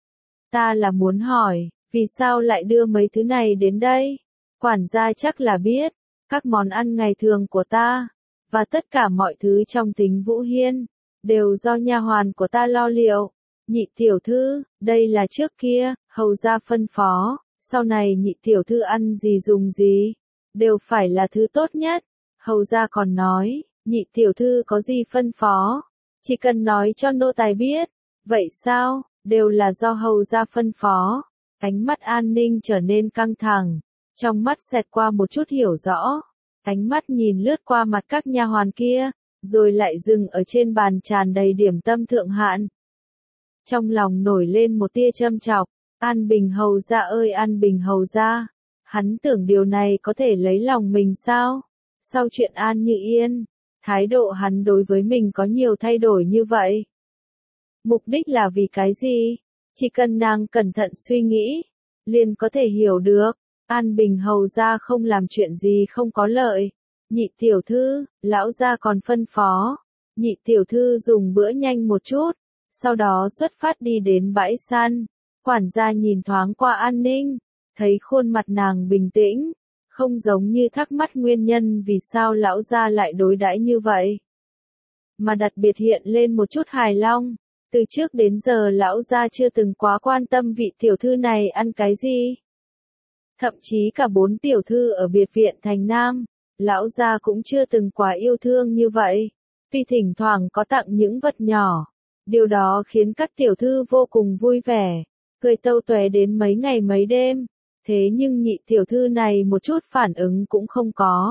Ta là muốn hỏi, vì sao lại đưa mấy thứ này đến đây? Quản gia chắc là biết, các món ăn ngày thường của ta, và tất cả mọi thứ trong Thính Vũ Hiên, đều do nha hoàn của ta lo liệu. Nhị tiểu thư, đây là trước kia, hầu gia phân phó, sau này nhị tiểu thư ăn gì dùng gì, đều phải là thứ tốt nhất. Hầu gia còn nói, nhị tiểu thư có gì phân phó, chỉ cần nói cho nô tài biết. Vậy sao, đều là do hầu gia phân phó. Ánh mắt An Ninh trở nên căng thẳng, trong mắt xẹt qua một chút hiểu rõ. Ánh mắt nhìn lướt qua mặt các nha hoàn kia, rồi lại dừng ở trên bàn tràn đầy điểm tâm thượng hạng. Trong lòng nổi lên một tia châm chọc, An Bình hầu gia ơi An Bình hầu gia, hắn tưởng điều này có thể lấy lòng mình sao? Sau chuyện An Như Yên, thái độ hắn đối với mình có nhiều thay đổi như vậy. Mục đích là vì cái gì? Chỉ cần nàng cẩn thận suy nghĩ, liền có thể hiểu được. An Bình hầu gia không làm chuyện gì không có lợi. Nhị tiểu thư, lão gia còn phân phó. Nhị tiểu thư dùng bữa nhanh một chút, sau đó xuất phát đi đến bãi săn. Quản gia nhìn thoáng qua An Ninh, thấy khuôn mặt nàng bình tĩnh, không giống như thắc mắc nguyên nhân vì sao lão gia lại đối đãi như vậy. Mà đặc biệt hiện lên một chút hài lòng, từ trước đến giờ lão gia chưa từng quá quan tâm vị tiểu thư này ăn cái gì. Thậm chí cả bốn tiểu thư ở biệt viện thành Nam, lão gia cũng chưa từng quá yêu thương như vậy, vì thỉnh thoảng có tặng những vật nhỏ. Điều đó khiến các tiểu thư vô cùng vui vẻ, cười tâu tuệ đến mấy ngày mấy đêm. Thế nhưng nhị tiểu thư này một chút phản ứng cũng không có.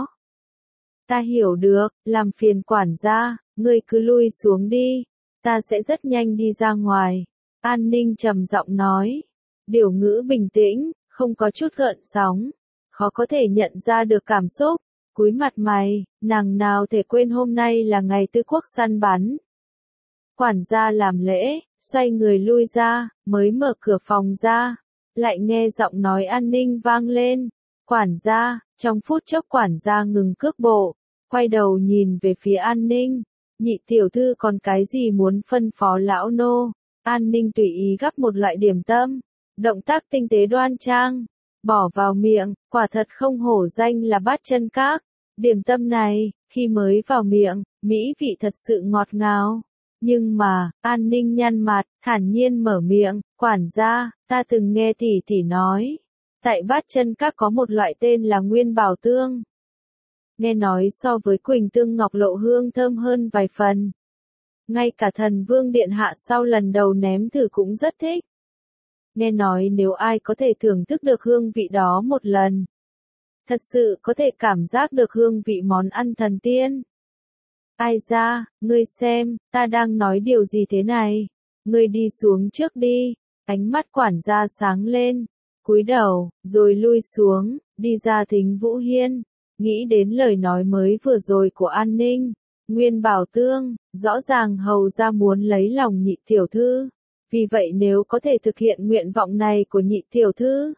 Ta hiểu được, làm phiền quản gia, ngươi cứ lui xuống đi, ta sẽ rất nhanh đi ra ngoài. An Ninh trầm giọng nói, điều ngữ bình tĩnh, không có chút gợn sóng, khó có thể nhận ra được cảm xúc. Cúi mặt mày, nàng nào thể quên hôm nay là ngày Tư Quốc săn bắn. Quản gia làm lễ, xoay người lui ra, mới mở cửa phòng ra, lại nghe giọng nói An Ninh vang lên. Quản gia, trong phút chốc quản gia ngừng cước bộ, quay đầu nhìn về phía An Ninh. Nhị tiểu thư còn cái gì muốn phân phó lão nô? An Ninh tùy ý gắp một loại điểm tâm, động tác tinh tế đoan trang, bỏ vào miệng, quả thật không hổ danh là Bát Chân Các. Điểm tâm này, khi mới vào miệng, mỹ vị thật sự ngọt ngào. Nhưng mà, An Ninh nhăn mặt, thản nhiên mở miệng, quản gia, ta từng nghe tỷ tỷ nói, tại Bát Chân Các có một loại tên là Nguyên Bảo Tương. Nghe nói so với Quỳnh Tương Ngọc Lộ hương thơm hơn vài phần. Ngay cả thần vương điện hạ sau lần đầu ném thử cũng rất thích. Nghe nói nếu ai có thể thưởng thức được hương vị đó một lần, thật sự có thể cảm giác được hương vị món ăn thần tiên. Ai ra, ngươi xem, ta đang nói điều gì thế này? Ngươi đi xuống trước đi. Ánh mắt quản gia sáng lên, cúi đầu, rồi lui xuống, đi ra Thính Vũ Hiên. Nghĩ đến lời nói mới vừa rồi của An Ninh, Nguyên Bảo Tương, rõ ràng hầu ra muốn lấy lòng nhị tiểu thư. Vì vậy nếu có thể thực hiện nguyện vọng này của nhị tiểu thư,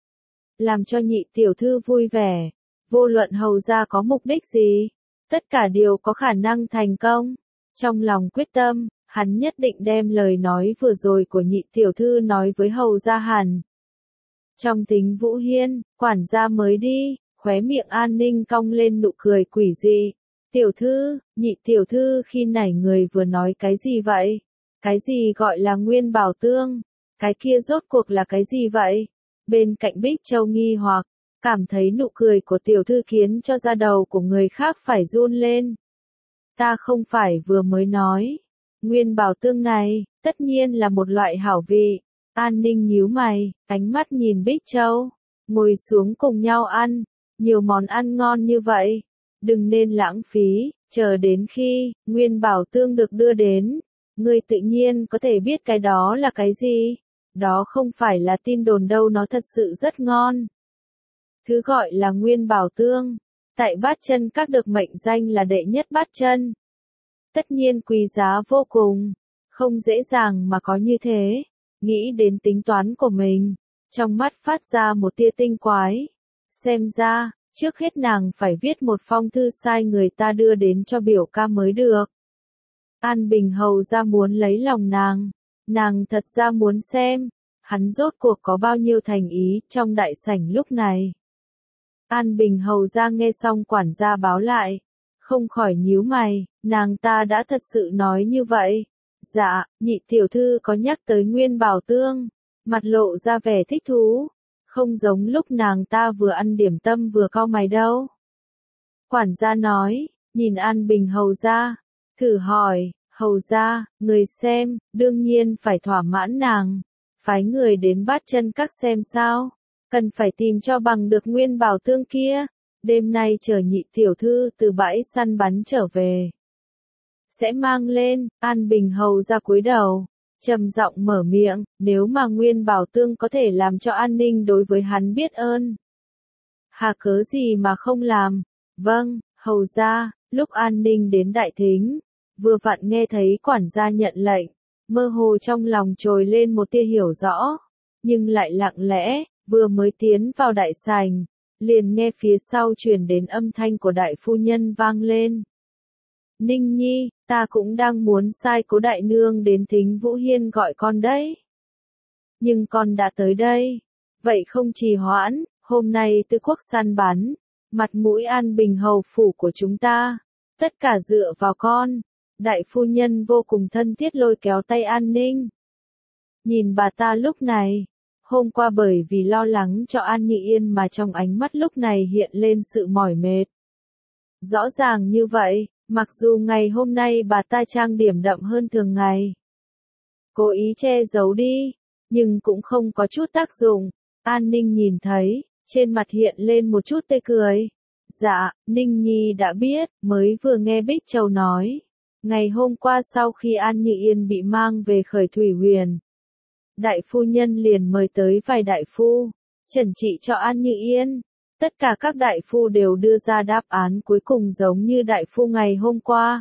làm cho nhị tiểu thư vui vẻ, vô luận hầu ra có mục đích gì, tất cả đều có khả năng thành công. Trong lòng quyết tâm, hắn nhất định đem lời nói vừa rồi của nhị tiểu thư nói với hầu gia hẳn. Trong Thính Vũ Hiên, quản gia mới đi, khóe miệng An Ninh cong lên nụ cười quỷ dị. Tiểu thư, nhị tiểu thư khi nãy người vừa nói cái gì vậy? Cái gì gọi là Nguyên Bảo Tương? Cái kia rốt cuộc là cái gì vậy? Bên cạnh Bích Châu nghi hoặc, cảm thấy nụ cười của tiểu thư khiến cho da đầu của người khác phải run lên. Ta không phải vừa mới nói, Nguyên Bảo Tương này, tất nhiên là một loại hảo vị. An Ninh nhíu mày, ánh mắt nhìn Bích Châu, ngồi xuống cùng nhau ăn, nhiều món ăn ngon như vậy, đừng nên lãng phí, chờ đến khi Nguyên Bảo Tương được đưa đến, ngươi tự nhiên có thể biết cái đó là cái gì. Đó không phải là tin đồn đâu, nó thật sự rất ngon. Thứ gọi là Nguyên Bảo Tương, tại Bát Chân Các được mệnh danh là đệ nhất bát chân. Tất nhiên quý giá vô cùng, không dễ dàng mà có như thế. Nghĩ đến tính toán của mình, trong mắt phát ra một tia tinh quái. Xem ra, trước hết nàng phải viết một phong thư sai người ta đưa đến cho biểu ca mới được. An Bình hầu ra muốn lấy lòng nàng, nàng thật ra muốn xem, hắn rốt cuộc có bao nhiêu thành ý trong đại sảnh lúc này. An Bình hầu ra nghe xong quản gia báo lại, không khỏi nhíu mày, nàng ta đã thật sự nói như vậy. Dạ, nhị tiểu thư có nhắc tới Nguyên Bảo Tương, mặt lộ ra vẻ thích thú, không giống lúc nàng ta vừa ăn điểm tâm vừa cau mày đâu. Quản gia nói, nhìn An Bình hầu ra, thử hỏi, hầu ra, người xem, đương nhiên phải thỏa mãn nàng, phái người đến Bát Chân Các xem sao, cần phải tìm cho bằng được Nguyên Bảo Tương kia, đêm nay chờ nhị tiểu thư từ bãi săn bắn trở về. Sẽ mang lên. An Bình hầu ra cúi đầu, trầm giọng mở miệng, nếu mà Nguyên Bảo Tương có thể làm cho An Ninh đối với hắn biết ơn, hà cớ gì mà không làm. Vâng, hầu ra. Lúc An Ninh đến đại thính, vừa vặn nghe thấy quản gia nhận lệnh, mơ hồ trong lòng trồi lên một tia hiểu rõ, nhưng lại lặng lẽ, vừa mới tiến vào đại sảnh, liền nghe phía sau truyền đến âm thanh của đại phu nhân vang lên. Ninh Nhi, ta cũng đang muốn sai Cố đại nương đến Thính Vũ Hiên gọi con đấy. Nhưng con đã tới đây, vậy không trì hoãn, hôm nay Tư Quốc săn bắn, mặt mũi An Bình hầu phủ của chúng ta, tất cả dựa vào con. Đại phu nhân vô cùng thân thiết lôi kéo tay An Ninh. Nhìn bà ta lúc này, hôm qua bởi vì lo lắng cho An Nhị Yên mà trong ánh mắt lúc này hiện lên sự mỏi mệt. Rõ ràng như vậy, mặc dù ngày hôm nay bà ta trang điểm đậm hơn thường ngày, cố ý che giấu đi, nhưng cũng không có chút tác dụng. An Ninh nhìn thấy, trên mặt hiện lên một chút tê cười. Dạ, Ninh Nhi đã biết, mới vừa nghe Bích Châu nói. Ngày hôm qua sau khi An Nhị Yên bị mang về Khởi Thủy Huyền, đại phu nhân liền mời tới vài đại phu, chẩn trị cho An Nhị Yên. Tất cả các đại phu đều đưa ra đáp án cuối cùng giống như đại phu ngày hôm qua.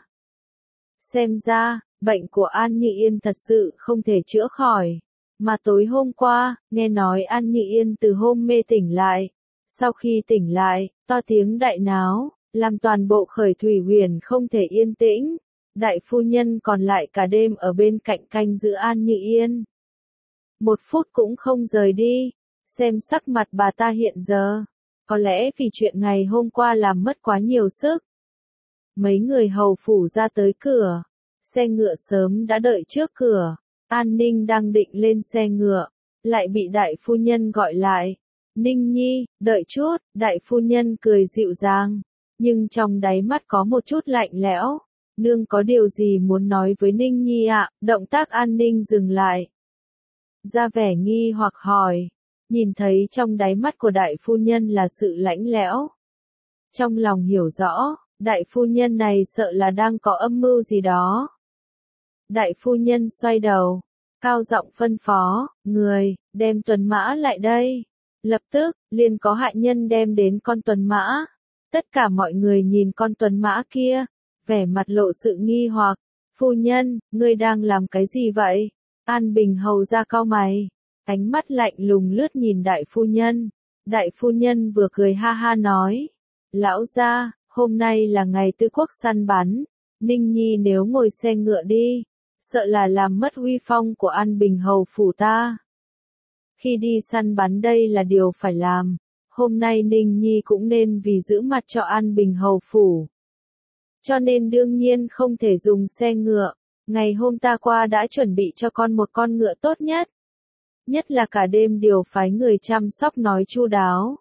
Xem ra, bệnh của An Nhị Yên thật sự không thể chữa khỏi. Mà tối hôm qua, nghe nói An Nhị Yên từ hôm mê tỉnh lại. Sau khi tỉnh lại, to tiếng đại náo, làm toàn bộ Khởi Thủy Huyền không thể yên tĩnh. Đại phu nhân còn lại cả đêm ở bên cạnh canh giữ An Nhị Yên. Một phút cũng không rời đi, xem sắc mặt bà ta hiện giờ. Có lẽ vì chuyện ngày hôm qua làm mất quá nhiều sức. Mấy người hầu phủ ra tới cửa, xe ngựa sớm đã đợi trước cửa. An Ninh đang định lên xe ngựa, lại bị đại phu nhân gọi lại. Ninh Nhi, đợi chút, đại phu nhân cười dịu dàng, nhưng trong đáy mắt có một chút lạnh lẽo. Nương có điều gì muốn nói với Ninh Nhi ạ? Động tác An Ninh dừng lại. Ra vẻ nghi hoặc hỏi, nhìn thấy trong đáy mắt của đại phu nhân là sự lãnh lẽo. Trong lòng hiểu rõ, đại phu nhân này sợ là đang có âm mưu gì đó. Đại phu nhân xoay đầu, cao giọng phân phó, người, đem tuần mã lại đây. Lập tức, liền có hạ nhân đem đến con tuần mã. Tất cả mọi người nhìn con tuần mã kia, vẻ mặt lộ sự nghi hoặc. Phu nhân, ngươi đang làm cái gì vậy? An Bình hầu ra cau mày, ánh mắt lạnh lùng lướt nhìn đại phu nhân. Đại phu nhân vừa cười ha ha nói, lão gia, hôm nay là ngày Tư Quốc săn bắn, Ninh Nhi nếu ngồi xe ngựa đi, sợ là làm mất uy phong của An Bình hầu phủ ta. Khi đi săn bắn đây là điều phải làm, hôm nay Ninh Nhi cũng nên vì giữ mặt cho An Bình hầu phủ. Cho nên đương nhiên không thể dùng xe ngựa, ngày hôm ta qua đã chuẩn bị cho con một con ngựa tốt nhất. Nhất là cả đêm điều phái người chăm sóc nói chu đáo.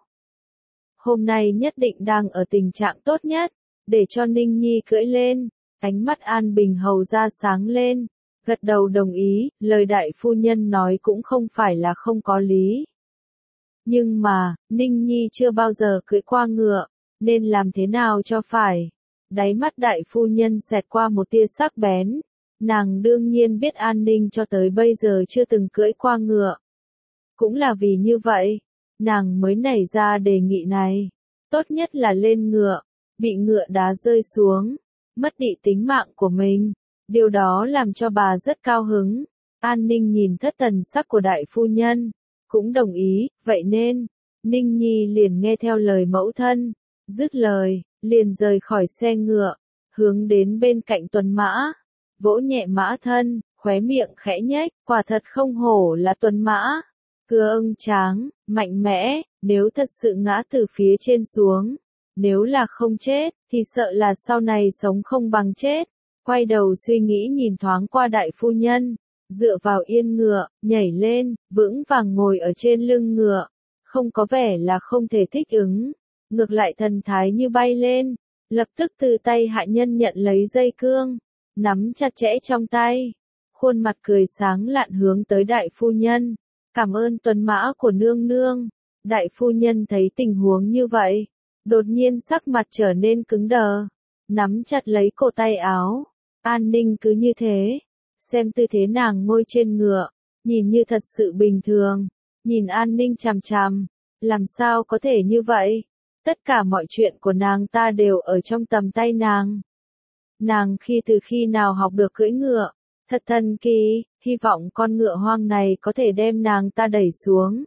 Hôm nay nhất định đang ở tình trạng tốt nhất, để cho Ninh Nhi cưỡi lên. Ánh mắt An Bình hầu ra sáng lên, gật đầu đồng ý, lời đại phu nhân nói cũng không phải là không có lý. Nhưng mà, Ninh Nhi chưa bao giờ cưỡi qua ngựa, nên làm thế nào cho phải? Đáy mắt đại phu nhân xẹt qua một tia sắc bén, nàng đương nhiên biết An Ninh cho tới bây giờ chưa từng cưỡi qua ngựa. Cũng là vì như vậy, nàng mới nảy ra đề nghị này, tốt nhất là lên ngựa, bị ngựa đá rơi xuống, mất đi tính mạng của mình. Điều đó làm cho bà rất cao hứng. An Ninh nhìn thất thần sắc của đại phu nhân, cũng đồng ý, vậy nên, Ninh Nhi liền nghe theo lời mẫu thân, dứt lời, liền rời khỏi xe ngựa, hướng đến bên cạnh tuần mã, vỗ nhẹ mã thân, khóe miệng khẽ nhếch, quả thật không hổ là tuần mã, cưa ưng tráng, mạnh mẽ, nếu thật sự ngã từ phía trên xuống, nếu là không chết, thì sợ là sau này sống không bằng chết. Quay đầu suy nghĩ nhìn thoáng qua đại phu nhân, dựa vào yên ngựa, nhảy lên, vững vàng ngồi ở trên lưng ngựa, không có vẻ là không thể thích ứng, ngược lại thần thái như bay lên, lập tức từ tay hạ nhân nhận lấy dây cương, nắm chặt chẽ trong tay, khuôn mặt cười sáng lạn hướng tới đại phu nhân, cảm ơn tuần mã của nương nương. Đại phu nhân thấy tình huống như vậy, đột nhiên sắc mặt trở nên cứng đờ, nắm chặt lấy cổ tay áo. An Ninh cứ như thế, xem tư thế nàng ngồi trên ngựa, nhìn như thật sự bình thường, nhìn An Ninh chằm chằm, làm sao có thể như vậy? Tất cả mọi chuyện của nàng ta đều ở trong tầm tay nàng. Nàng khi từ khi nào học được cưỡi ngựa, thật thần kỳ, hy vọng con ngựa hoang này có thể đem nàng ta đẩy xuống.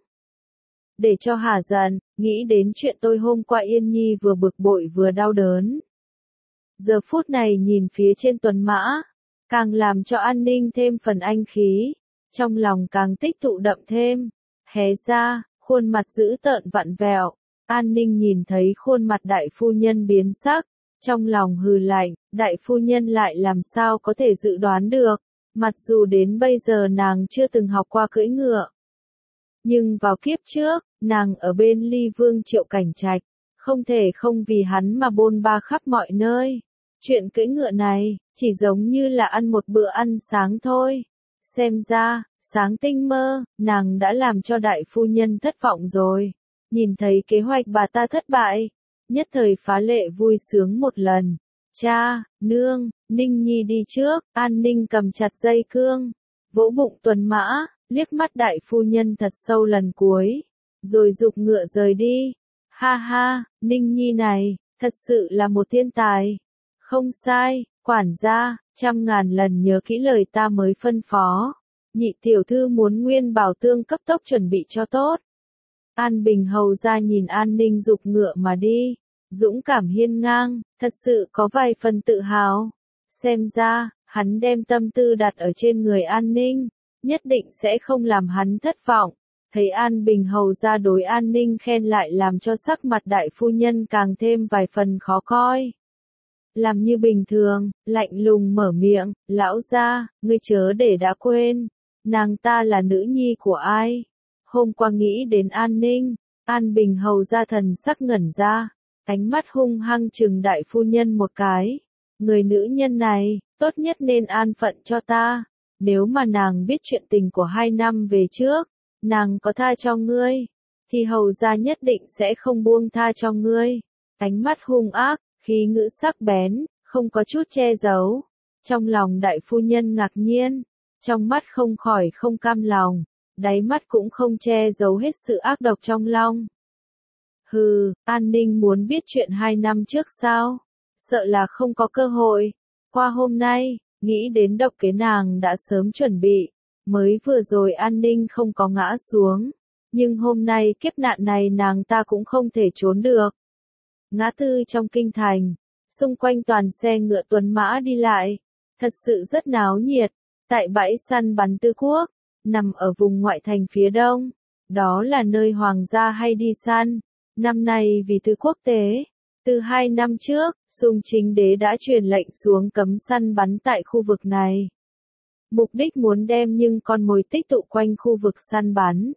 Để cho hả giận, nghĩ đến chuyện tôi hôm qua Yên Nhi vừa bực bội vừa đau đớn. Giờ phút này nhìn phía trên tuần mã, càng làm cho An Ninh thêm phần anh khí, trong lòng càng tích tụ đậm thêm. Hé ra, khuôn mặt dữ tợn vặn vẹo, An Ninh nhìn thấy khuôn mặt đại phu nhân biến sắc, trong lòng hừ lạnh, đại phu nhân lại làm sao có thể dự đoán được, mặc dù đến bây giờ nàng chưa từng học qua cưỡi ngựa. Nhưng vào kiếp trước, nàng ở bên Ly Vương Triệu Cảnh Trạch, không thể không vì hắn mà bôn ba khắp mọi nơi. Chuyện cưỡi ngựa này, chỉ giống như là ăn một bữa ăn sáng thôi. Xem ra, sáng tinh mơ, nàng đã làm cho đại phu nhân thất vọng rồi. Nhìn thấy kế hoạch bà ta thất bại, nhất thời phá lệ vui sướng một lần. Cha, nương, Ninh Nhi đi trước, An Ninh cầm chặt dây cương, vỗ bụng tuần mã, liếc mắt đại phu nhân thật sâu lần cuối, rồi giục ngựa rời đi. Ha ha, Ninh Nhi này, thật sự là một thiên tài. Không sai, quản gia, trăm ngàn lần nhớ kỹ lời ta mới phân phó. Nhị tiểu thư muốn nguyên bảo tương cấp tốc chuẩn bị cho tốt. An Bình hầu ra nhìn An Ninh giục ngựa mà đi, dũng cảm hiên ngang, thật sự có vài phần tự hào. Xem ra, hắn đem tâm tư đặt ở trên người An Ninh, nhất định sẽ không làm hắn thất vọng. Thấy An Bình hầu ra đối An Ninh khen lại làm cho sắc mặt đại phu nhân càng thêm vài phần khó coi. làm như bình thường, lạnh lùng mở miệng, lão gia, ngươi chớ để đã quên, nàng ta là nữ nhi của ai? Hôm qua nghĩ đến An Ninh, An Bình hầu ra thần sắc ngẩn ra, ánh mắt hung hăng trừng đại phu nhân một cái. Người nữ nhân này, tốt nhất nên an phận cho ta, nếu mà nàng biết chuyện tình của hai năm về trước, nàng có tha cho ngươi, thì hầu ra nhất định sẽ không buông tha cho ngươi. Ánh mắt hung ác, khí ngữ sắc bén, không có chút che giấu. Trong lòng đại phu nhân ngạc nhiên, trong mắt không khỏi không cam lòng, đáy mắt cũng không che giấu hết sự ác độc trong lòng. Hừ, An Ninh muốn biết chuyện hai năm trước sao? Sợ là không có cơ hội. Qua hôm nay, nghĩ đến độc kế nàng đã sớm chuẩn bị, mới vừa rồi An Ninh không có ngã xuống. Nhưng hôm nay kiếp nạn này nàng ta cũng không thể trốn được. Ngã tư trong kinh thành, xung quanh toàn xe ngựa tuấn mã đi lại, thật sự rất náo nhiệt. Tại bãi săn bắn Tư Quốc, nằm ở vùng ngoại thành phía đông, đó là nơi hoàng gia hay đi săn. Năm nay vì Tư Quốc tế, từ hai năm trước, Sùng Chính Đế đã truyền lệnh xuống cấm săn bắn tại khu vực này. Mục đích muốn đem những con mồi tích tụ quanh khu vực săn bắn.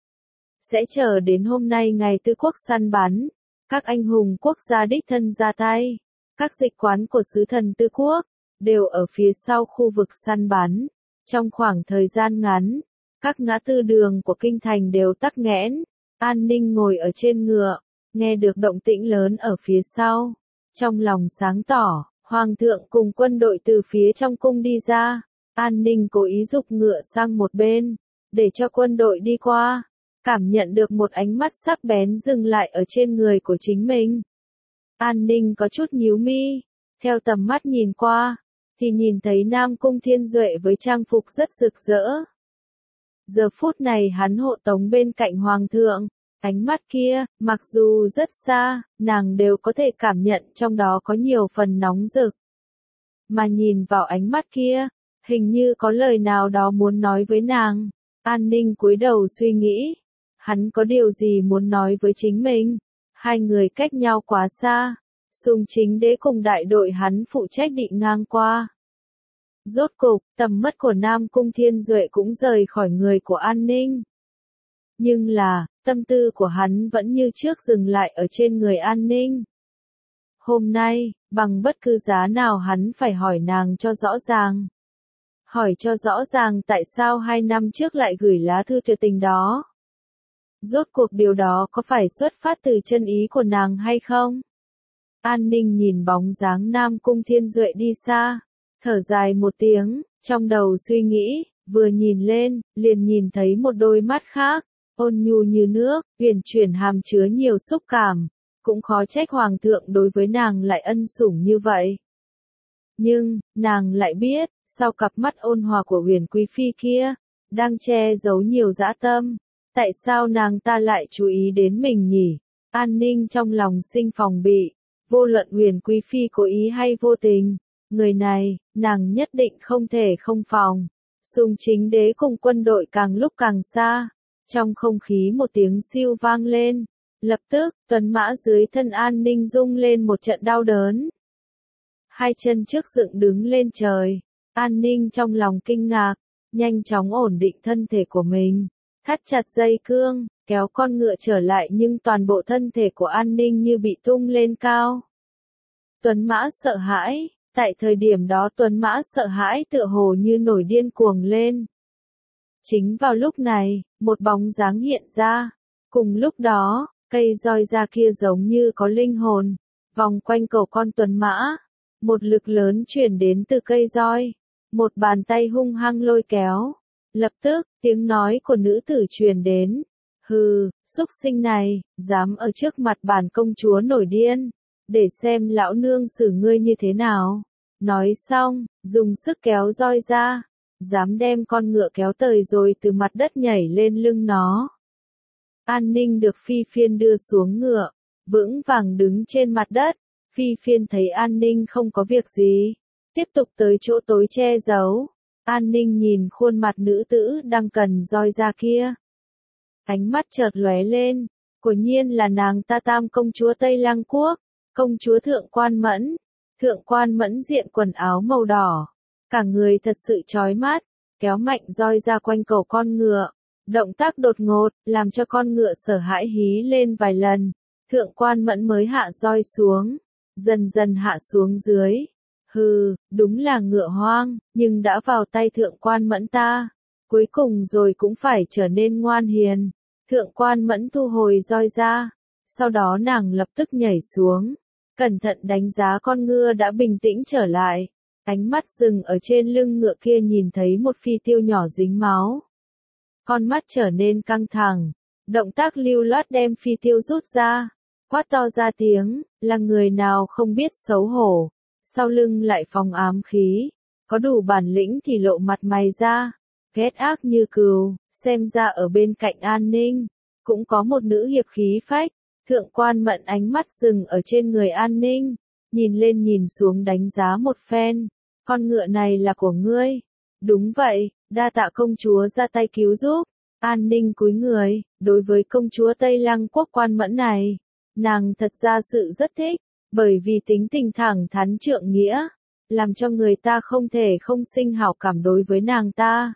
Sẽ chờ đến hôm nay ngày Tư Quốc săn bắn, các anh hùng quốc gia đích thân ra tay, các dịch quán của sứ thần Tư Quốc, đều ở phía sau khu vực săn bắn. Trong khoảng thời gian ngắn, các ngã tư đường của kinh thành đều tắc nghẽn. An Ninh ngồi ở trên ngựa, nghe được động tĩnh lớn ở phía sau. Trong lòng sáng tỏ, Hoàng thượng cùng quân đội từ phía trong cung đi ra. An Ninh cố ý giục ngựa sang một bên, để cho quân đội đi qua. Cảm nhận được một ánh mắt sắc bén dừng lại ở trên người của chính mình. An Ninh có chút nhíu mi, theo tầm mắt nhìn qua, thì nhìn thấy Nam Cung Thiên Duệ với trang phục rất rực rỡ. Giờ phút này hắn hộ tống bên cạnh Hoàng thượng, ánh mắt kia, mặc dù rất xa, nàng đều có thể cảm nhận trong đó có nhiều phần nóng rực. Mà nhìn vào ánh mắt kia, hình như có lời nào đó muốn nói với nàng. An Ninh cúi đầu suy nghĩ, hắn có điều gì muốn nói với chính mình? Hai người cách nhau quá xa, Sùng Chính Đế cùng đại đội hắn phụ trách đi ngang qua. Rốt cục, tầm mắt của Nam Cung Thiên Duệ cũng rời khỏi người của An Ninh. Nhưng là, tâm tư của hắn vẫn như trước dừng lại ở trên người An Ninh. Hôm nay, bằng bất cứ giá nào hắn phải hỏi nàng cho rõ ràng. Hỏi cho rõ ràng tại sao hai năm trước lại gửi lá thư tuyệt tình đó. Rốt cuộc điều đó có phải xuất phát từ chân ý của nàng hay không? An Ninh nhìn bóng dáng Nam Cung Thiên Duệ đi xa, thở dài một tiếng, trong đầu suy nghĩ, vừa nhìn lên, liền nhìn thấy một đôi mắt khác, ôn nhu như nước, huyền chuyển hàm chứa nhiều xúc cảm, cũng khó trách Hoàng thượng đối với nàng lại ân sủng như vậy. Nhưng, nàng lại biết, sau cặp mắt ôn hòa của huyền quý phi kia, đang che giấu nhiều dã tâm. Tại sao nàng ta lại chú ý đến mình nhỉ? An Ninh trong lòng sinh phòng bị, vô luận huyền quý phi cố ý hay vô tình, người này, nàng nhất định không thể không phòng. Sùng Chính Đế cùng quân đội càng lúc càng xa, trong không khí một tiếng siêu vang lên, lập tức, tuấn mã dưới thân An Ninh rung lên một trận đau đớn. Hai chân trước dựng đứng lên trời, An Ninh trong lòng kinh ngạc, nhanh chóng ổn định thân thể của mình. Thắt chặt dây cương, kéo con ngựa trở lại nhưng toàn bộ thân thể của An Ninh như bị tung lên cao. Tuấn mã sợ hãi, tại thời điểm đó Tuấn mã sợ hãi tựa hồ như nổi điên cuồng lên. Chính vào lúc này, một bóng dáng hiện ra. Cùng lúc đó, cây roi da kia giống như có linh hồn, vòng quanh cổ con Tuấn mã. Một lực lớn truyền đến từ cây roi, một bàn tay hung hăng lôi kéo. Lập tức, tiếng nói của nữ tử truyền đến. Hừ, xúc sinh này, dám ở trước mặt bản công chúa nổi điên, để xem lão nương xử ngươi như thế nào. Nói xong, dùng sức kéo roi ra, dám đem con ngựa kéo tời rồi từ mặt đất nhảy lên lưng nó. An Ninh được Phi Phiên đưa xuống ngựa, vững vàng đứng trên mặt đất. Phi Phiên thấy An Ninh không có việc gì, tiếp tục tới chỗ tối che giấu. An Ninh nhìn khuôn mặt nữ tử đang cần roi ra kia. Ánh mắt chợt lóe lên, quả nhiên là nàng ta Tam công chúa Tây Lăng Quốc, công chúa Thượng Quan Mẫn. Thượng quan Mẫn diện quần áo màu đỏ, cả người thật sự chói mắt, kéo mạnh roi ra quanh cổ con ngựa. Động tác đột ngột, làm cho con ngựa sợ hãi hí lên vài lần. Thượng quan Mẫn mới hạ roi xuống, dần dần hạ xuống dưới. Hừ, đúng là ngựa hoang, nhưng đã vào tay thượng quan Mẫn ta. Cuối cùng rồi cũng phải trở nên ngoan hiền. Thượng quan Mẫn thu hồi roi ra. Sau đó nàng lập tức nhảy xuống. Cẩn thận đánh giá con ngựa đã bình tĩnh trở lại. Ánh mắt dừng ở trên lưng ngựa kia nhìn thấy một phi tiêu nhỏ dính máu. Con mắt trở nên căng thẳng. Động tác lưu loát đem phi tiêu rút ra. Quát to ra tiếng, là người nào không biết xấu hổ. Sau lưng lại phóng ám khí. Có đủ bản lĩnh thì lộ mặt mày ra. Ghét ác như cừu, xem ra ở bên cạnh An Ninh. Cũng có một nữ hiệp khí phách. Thượng quan Mẫn ánh mắt dừng ở trên người An Ninh. Nhìn lên nhìn xuống đánh giá một phen. Con ngựa này là của ngươi. Đúng vậy, đa tạ công chúa ra tay cứu giúp. An Ninh cúi người, đối với công chúa Tây Lăng Quốc quan Mẫn này. Nàng thật ra sự rất thích, bởi vì tính tình thẳng thắn trượng nghĩa. Làm cho người ta không thể không sinh hảo cảm đối với nàng ta.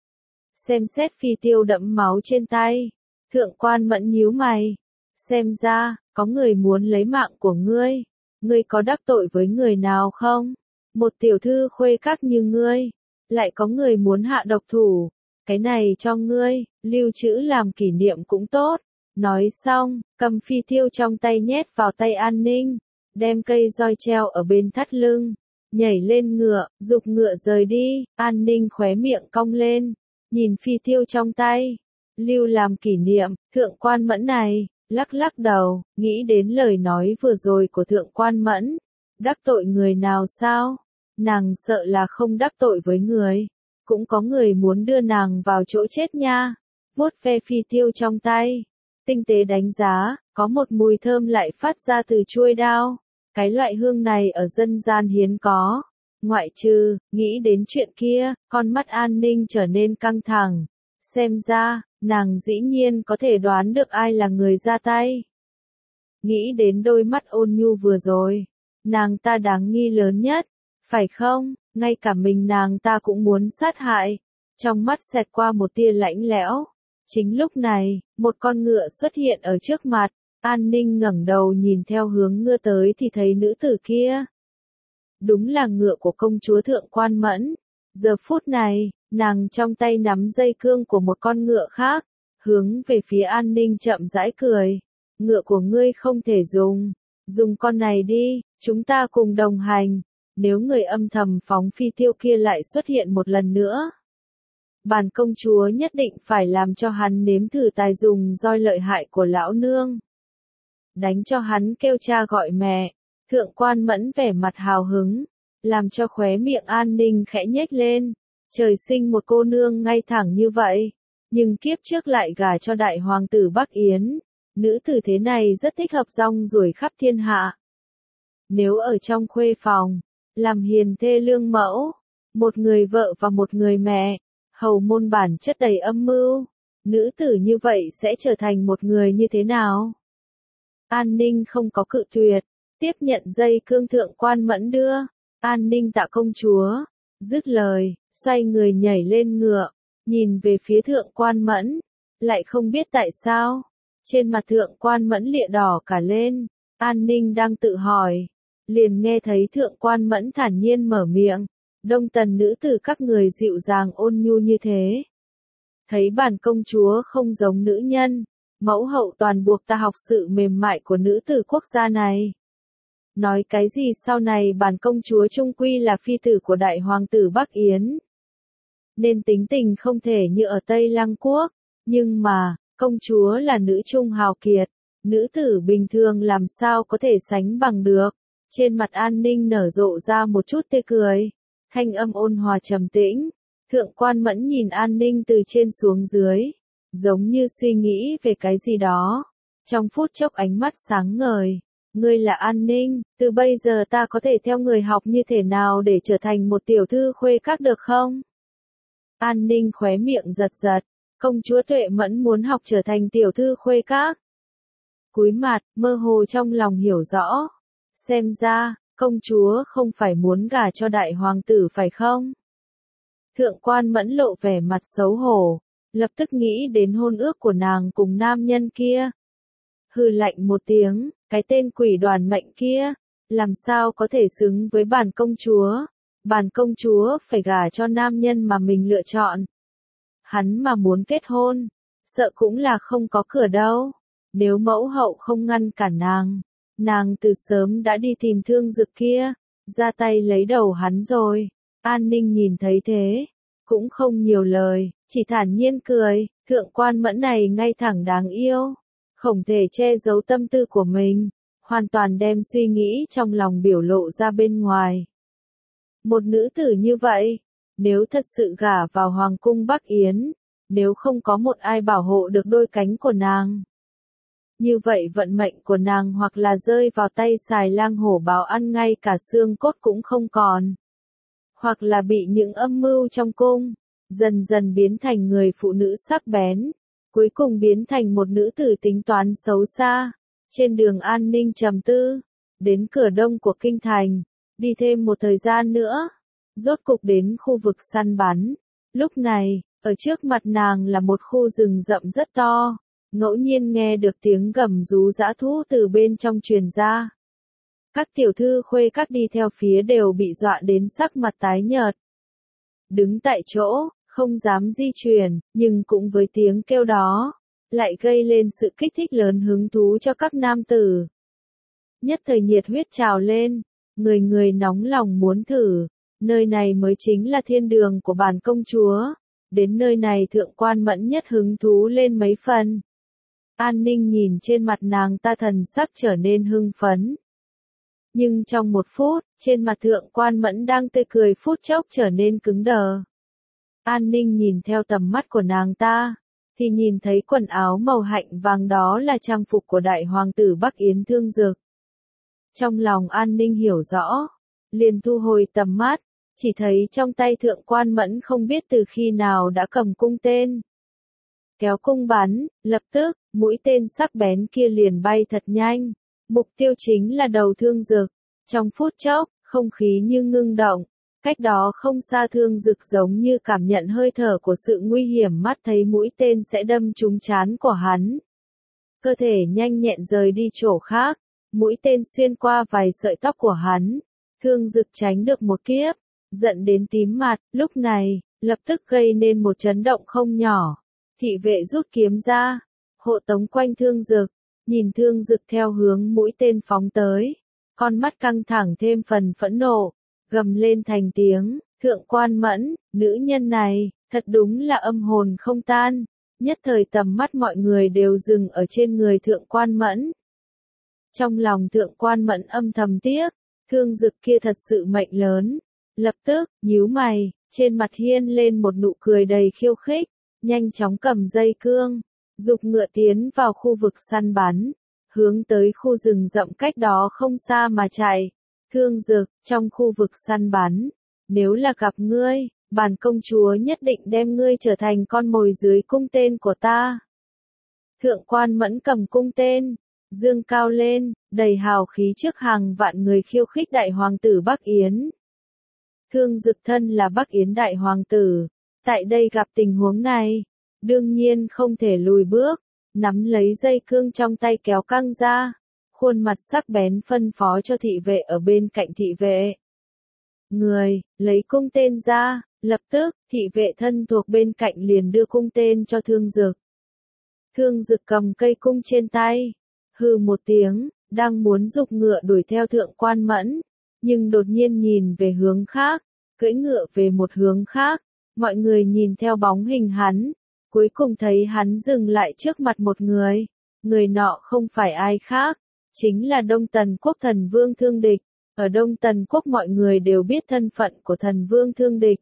Xem xét phi tiêu đẫm máu trên tay. Thượng quan Mẫn nhíu mày. Xem ra, có người muốn lấy mạng của ngươi. Ngươi có đắc tội với người nào không? Một tiểu thư khuê các như ngươi. Lại có người muốn hạ độc thủ. Cái này cho ngươi, lưu trữ làm kỷ niệm cũng tốt. Nói xong, cầm phi tiêu trong tay nhét vào tay An Ninh. Đem cây roi treo ở bên thắt lưng. Nhảy lên ngựa, giục ngựa rời đi. An Ninh khóe miệng cong lên. Nhìn phi tiêu trong tay. Lưu làm kỷ niệm, thượng quan Mẫn này. Lắc lắc đầu, nghĩ đến lời nói vừa rồi của thượng quan Mẫn. Đắc tội người nào sao? Nàng sợ là không đắc tội với người. Cũng có người muốn đưa nàng vào chỗ chết nha. Vuốt ve phi tiêu trong tay. Tinh tế đánh giá, có một mùi thơm lại phát ra từ chuôi đao. Cái loại hương này ở dân gian hiếm có. Ngoại trừ, nghĩ đến chuyện kia, con mắt An Ninh trở nên căng thẳng. Xem ra, nàng dĩ nhiên có thể đoán được ai là người ra tay. Nghĩ đến đôi mắt ôn nhu vừa rồi. Nàng ta đáng nghi lớn nhất. Phải không, ngay cả mình nàng ta cũng muốn sát hại. Trong mắt xẹt qua một tia lạnh lẽo. Chính lúc này, một con ngựa xuất hiện ở trước mặt. An Ninh ngẩng đầu nhìn theo hướng ngựa tới thì thấy nữ tử kia. Đúng là ngựa của công chúa Thượng quan Mẫn. Giờ phút này, nàng trong tay nắm dây cương của một con ngựa khác. Hướng về phía An Ninh chậm rãi cười. Ngựa của ngươi không thể dùng. Dùng con này đi, chúng ta cùng đồng hành. Nếu người âm thầm phóng phi tiêu kia lại xuất hiện một lần nữa. Bản công chúa nhất định phải làm cho hắn nếm thử tài dùng roi lợi hại của lão nương. Đánh cho hắn kêu cha gọi mẹ. Thượng quan Mẫn vẻ mặt hào hứng. Làm cho khóe miệng An Ninh khẽ nhếch lên. Trời sinh một cô nương ngay thẳng như vậy. Nhưng kiếp trước lại gả cho đại hoàng tử Bắc Yến. Nữ tử thế này rất thích hợp rong ruổi khắp thiên hạ. Nếu ở trong khuê phòng. Làm hiền thê lương mẫu. Một người vợ và một người mẹ. Hầu môn bản chất đầy âm mưu. Nữ tử như vậy sẽ trở thành một người như thế nào? An Ninh không có cự tuyệt. Tiếp nhận dây cương thượng quan Mẫn đưa. An Ninh tạ công chúa. Dứt lời, xoay người nhảy lên ngựa. Nhìn về phía thượng quan Mẫn. Lại không biết tại sao. Trên mặt thượng quan Mẫn lịa đỏ cả lên. An Ninh đang tự hỏi. Liền nghe thấy thượng quan Mẫn thản nhiên mở miệng. Đông tần nữ tử các người dịu dàng ôn nhu như thế. Thấy bản công chúa không giống nữ nhân. Mẫu hậu toàn buộc ta học sự mềm mại của nữ tử quốc gia này. Nói cái gì sau này bản công chúa trung quy là phi tử của đại hoàng tử Bắc Yến. Nên tính tình không thể như ở Tây Lăng Quốc. Nhưng mà, công chúa là nữ trung hào kiệt. Nữ tử bình thường làm sao có thể sánh bằng được. Trên mặt An Ninh nở rộ ra một chút tươi cười. Thanh âm ôn hòa trầm tĩnh. Thượng quan Mẫn nhìn An Ninh từ trên xuống dưới. Giống như suy nghĩ về cái gì đó. Trong phút chốc ánh mắt sáng ngời. Ngươi là An Ninh, từ bây giờ ta có thể theo người học như thế nào để trở thành một tiểu thư khuê các được không? An Ninh khóe miệng giật giật. Công chúa Tuệ Mẫn muốn học trở thành tiểu thư khuê các. Cúi mặt, mơ hồ trong lòng hiểu rõ. Xem ra, công chúa không phải muốn gả cho đại hoàng tử phải không? Thượng quan Mẫn lộ vẻ mặt xấu hổ, lập tức nghĩ đến hôn ước của nàng cùng nam nhân kia. Hừ lạnh một tiếng, cái tên quỷ đoàn mệnh kia, làm sao có thể xứng với bản công chúa? Bản công chúa phải gả cho nam nhân mà mình lựa chọn. Hắn mà muốn kết hôn, sợ cũng là không có cửa đâu. Nếu mẫu hậu không ngăn cản nàng, nàng từ sớm đã đi tìm Thương Dực kia, ra tay lấy đầu hắn rồi. An Ninh nhìn thấy thế, cũng không nhiều lời, chỉ thản nhiên cười, thượng quan Mẫn này ngay thẳng đáng yêu, không thể che giấu tâm tư của mình, hoàn toàn đem suy nghĩ trong lòng biểu lộ ra bên ngoài. Một nữ tử như vậy, nếu thật sự gả vào Hoàng cung Bắc Yến, nếu không có một ai bảo hộ được đôi cánh của nàng, như vậy vận mệnh của nàng hoặc là rơi vào tay xài lang hổ báo ăn ngay cả xương cốt cũng không còn, hoặc là bị những âm mưu trong cung, dần dần biến thành người phụ nữ sắc bén, cuối cùng biến thành một nữ tử tính toán xấu xa. Trên đường An Ninh trầm tư, đến cửa đông của kinh thành, đi thêm một thời gian nữa, rốt cục đến khu vực săn bắn. Lúc này, ở trước mặt nàng là một khu rừng rậm rất to, ngẫu nhiên nghe được tiếng gầm rú dã thú từ bên trong truyền ra. Các tiểu thư khuê các đi theo phía đều bị dọa đến sắc mặt tái nhợt. Đứng tại chỗ, không dám di chuyển, nhưng cũng với tiếng kêu đó, lại gây lên sự kích thích lớn hứng thú cho các nam tử. Nhất thời nhiệt huyết trào lên, người người nóng lòng muốn thử, nơi này mới chính là thiên đường của bản công chúa, đến nơi này thượng quan Mẫn nhất hứng thú lên mấy phần. An Ninh nhìn trên mặt nàng ta thần sắc trở nên hưng phấn. Nhưng trong một phút, trên mặt thượng quan Mẫn đang tươi cười phút chốc trở nên cứng đờ. An Ninh nhìn theo tầm mắt của nàng ta, thì nhìn thấy quần áo màu hạnh vàng đó là trang phục của đại hoàng tử Bắc Yến Thương Dực. Trong lòng An Ninh hiểu rõ, liền thu hồi tầm mắt, chỉ thấy trong tay thượng quan Mẫn không biết từ khi nào đã cầm cung tên. Kéo cung bắn, lập tức, mũi tên sắc bén kia liền bay thật nhanh, mục tiêu chính là đầu Thương Dực. Trong phút chốc, không khí như ngưng động, cách đó không xa Thương Dực giống như cảm nhận hơi thở của sự nguy hiểm, mắt thấy mũi tên sẽ đâm trúng trán của hắn. Cơ thể nhanh nhẹn rời đi chỗ khác, mũi tên xuyên qua vài sợi tóc của hắn. Thương Dực tránh được một kiếp, giận đến tím mặt, lúc này, lập tức gây nên một chấn động không nhỏ. Thị vệ rút kiếm ra, hộ tống quanh Thương Dực, nhìn Thương Dực theo hướng mũi tên phóng tới, con mắt căng thẳng thêm phần phẫn nộ, gầm lên thành tiếng, thượng quan Mẫn, nữ nhân này, thật đúng là âm hồn không tan. Nhất thời tầm mắt mọi người đều dừng ở trên người thượng quan Mẫn. Trong lòng thượng quan Mẫn âm thầm tiếc, Thương Dực kia thật sự mệnh lớn. Lập tức, nhíu mày, trên mặt hiên lên một nụ cười đầy khiêu khích, nhanh chóng cầm dây cương, giục ngựa tiến vào khu vực săn bắn, hướng tới khu rừng rậm cách đó không xa mà chạy. Thương Dực, trong khu vực săn bắn, nếu là gặp ngươi, bản công chúa nhất định đem ngươi trở thành con mồi dưới cung tên của ta. Thượng quan Mẫn cầm cung tên, dương cao lên, đầy hào khí trước hàng vạn người khiêu khích đại hoàng tử Bắc Yến. Thương Dực thân là Bắc Yến đại hoàng tử, tại đây gặp tình huống này, đương nhiên không thể lùi bước, nắm lấy dây cương trong tay kéo căng ra, khuôn mặt sắc bén phân phó cho thị vệ ở bên cạnh thị vệ. Người, lấy cung tên ra, lập tức, thị vệ thân thuộc bên cạnh liền đưa cung tên cho Thương Dực. Thương Dực cầm cây cung trên tay, hừ một tiếng, đang muốn giục ngựa đuổi theo thượng quan Mẫn, nhưng đột nhiên nhìn về hướng khác, cưỡi ngựa về một hướng khác, mọi người nhìn theo bóng hình hắn, cuối cùng thấy hắn dừng lại trước mặt một người, người nọ không phải ai khác, chính là Đông Tần Quốc thần vương Thương Địch. Ở Đông Tần Quốc mọi người đều biết thân phận của thần vương Thương Địch.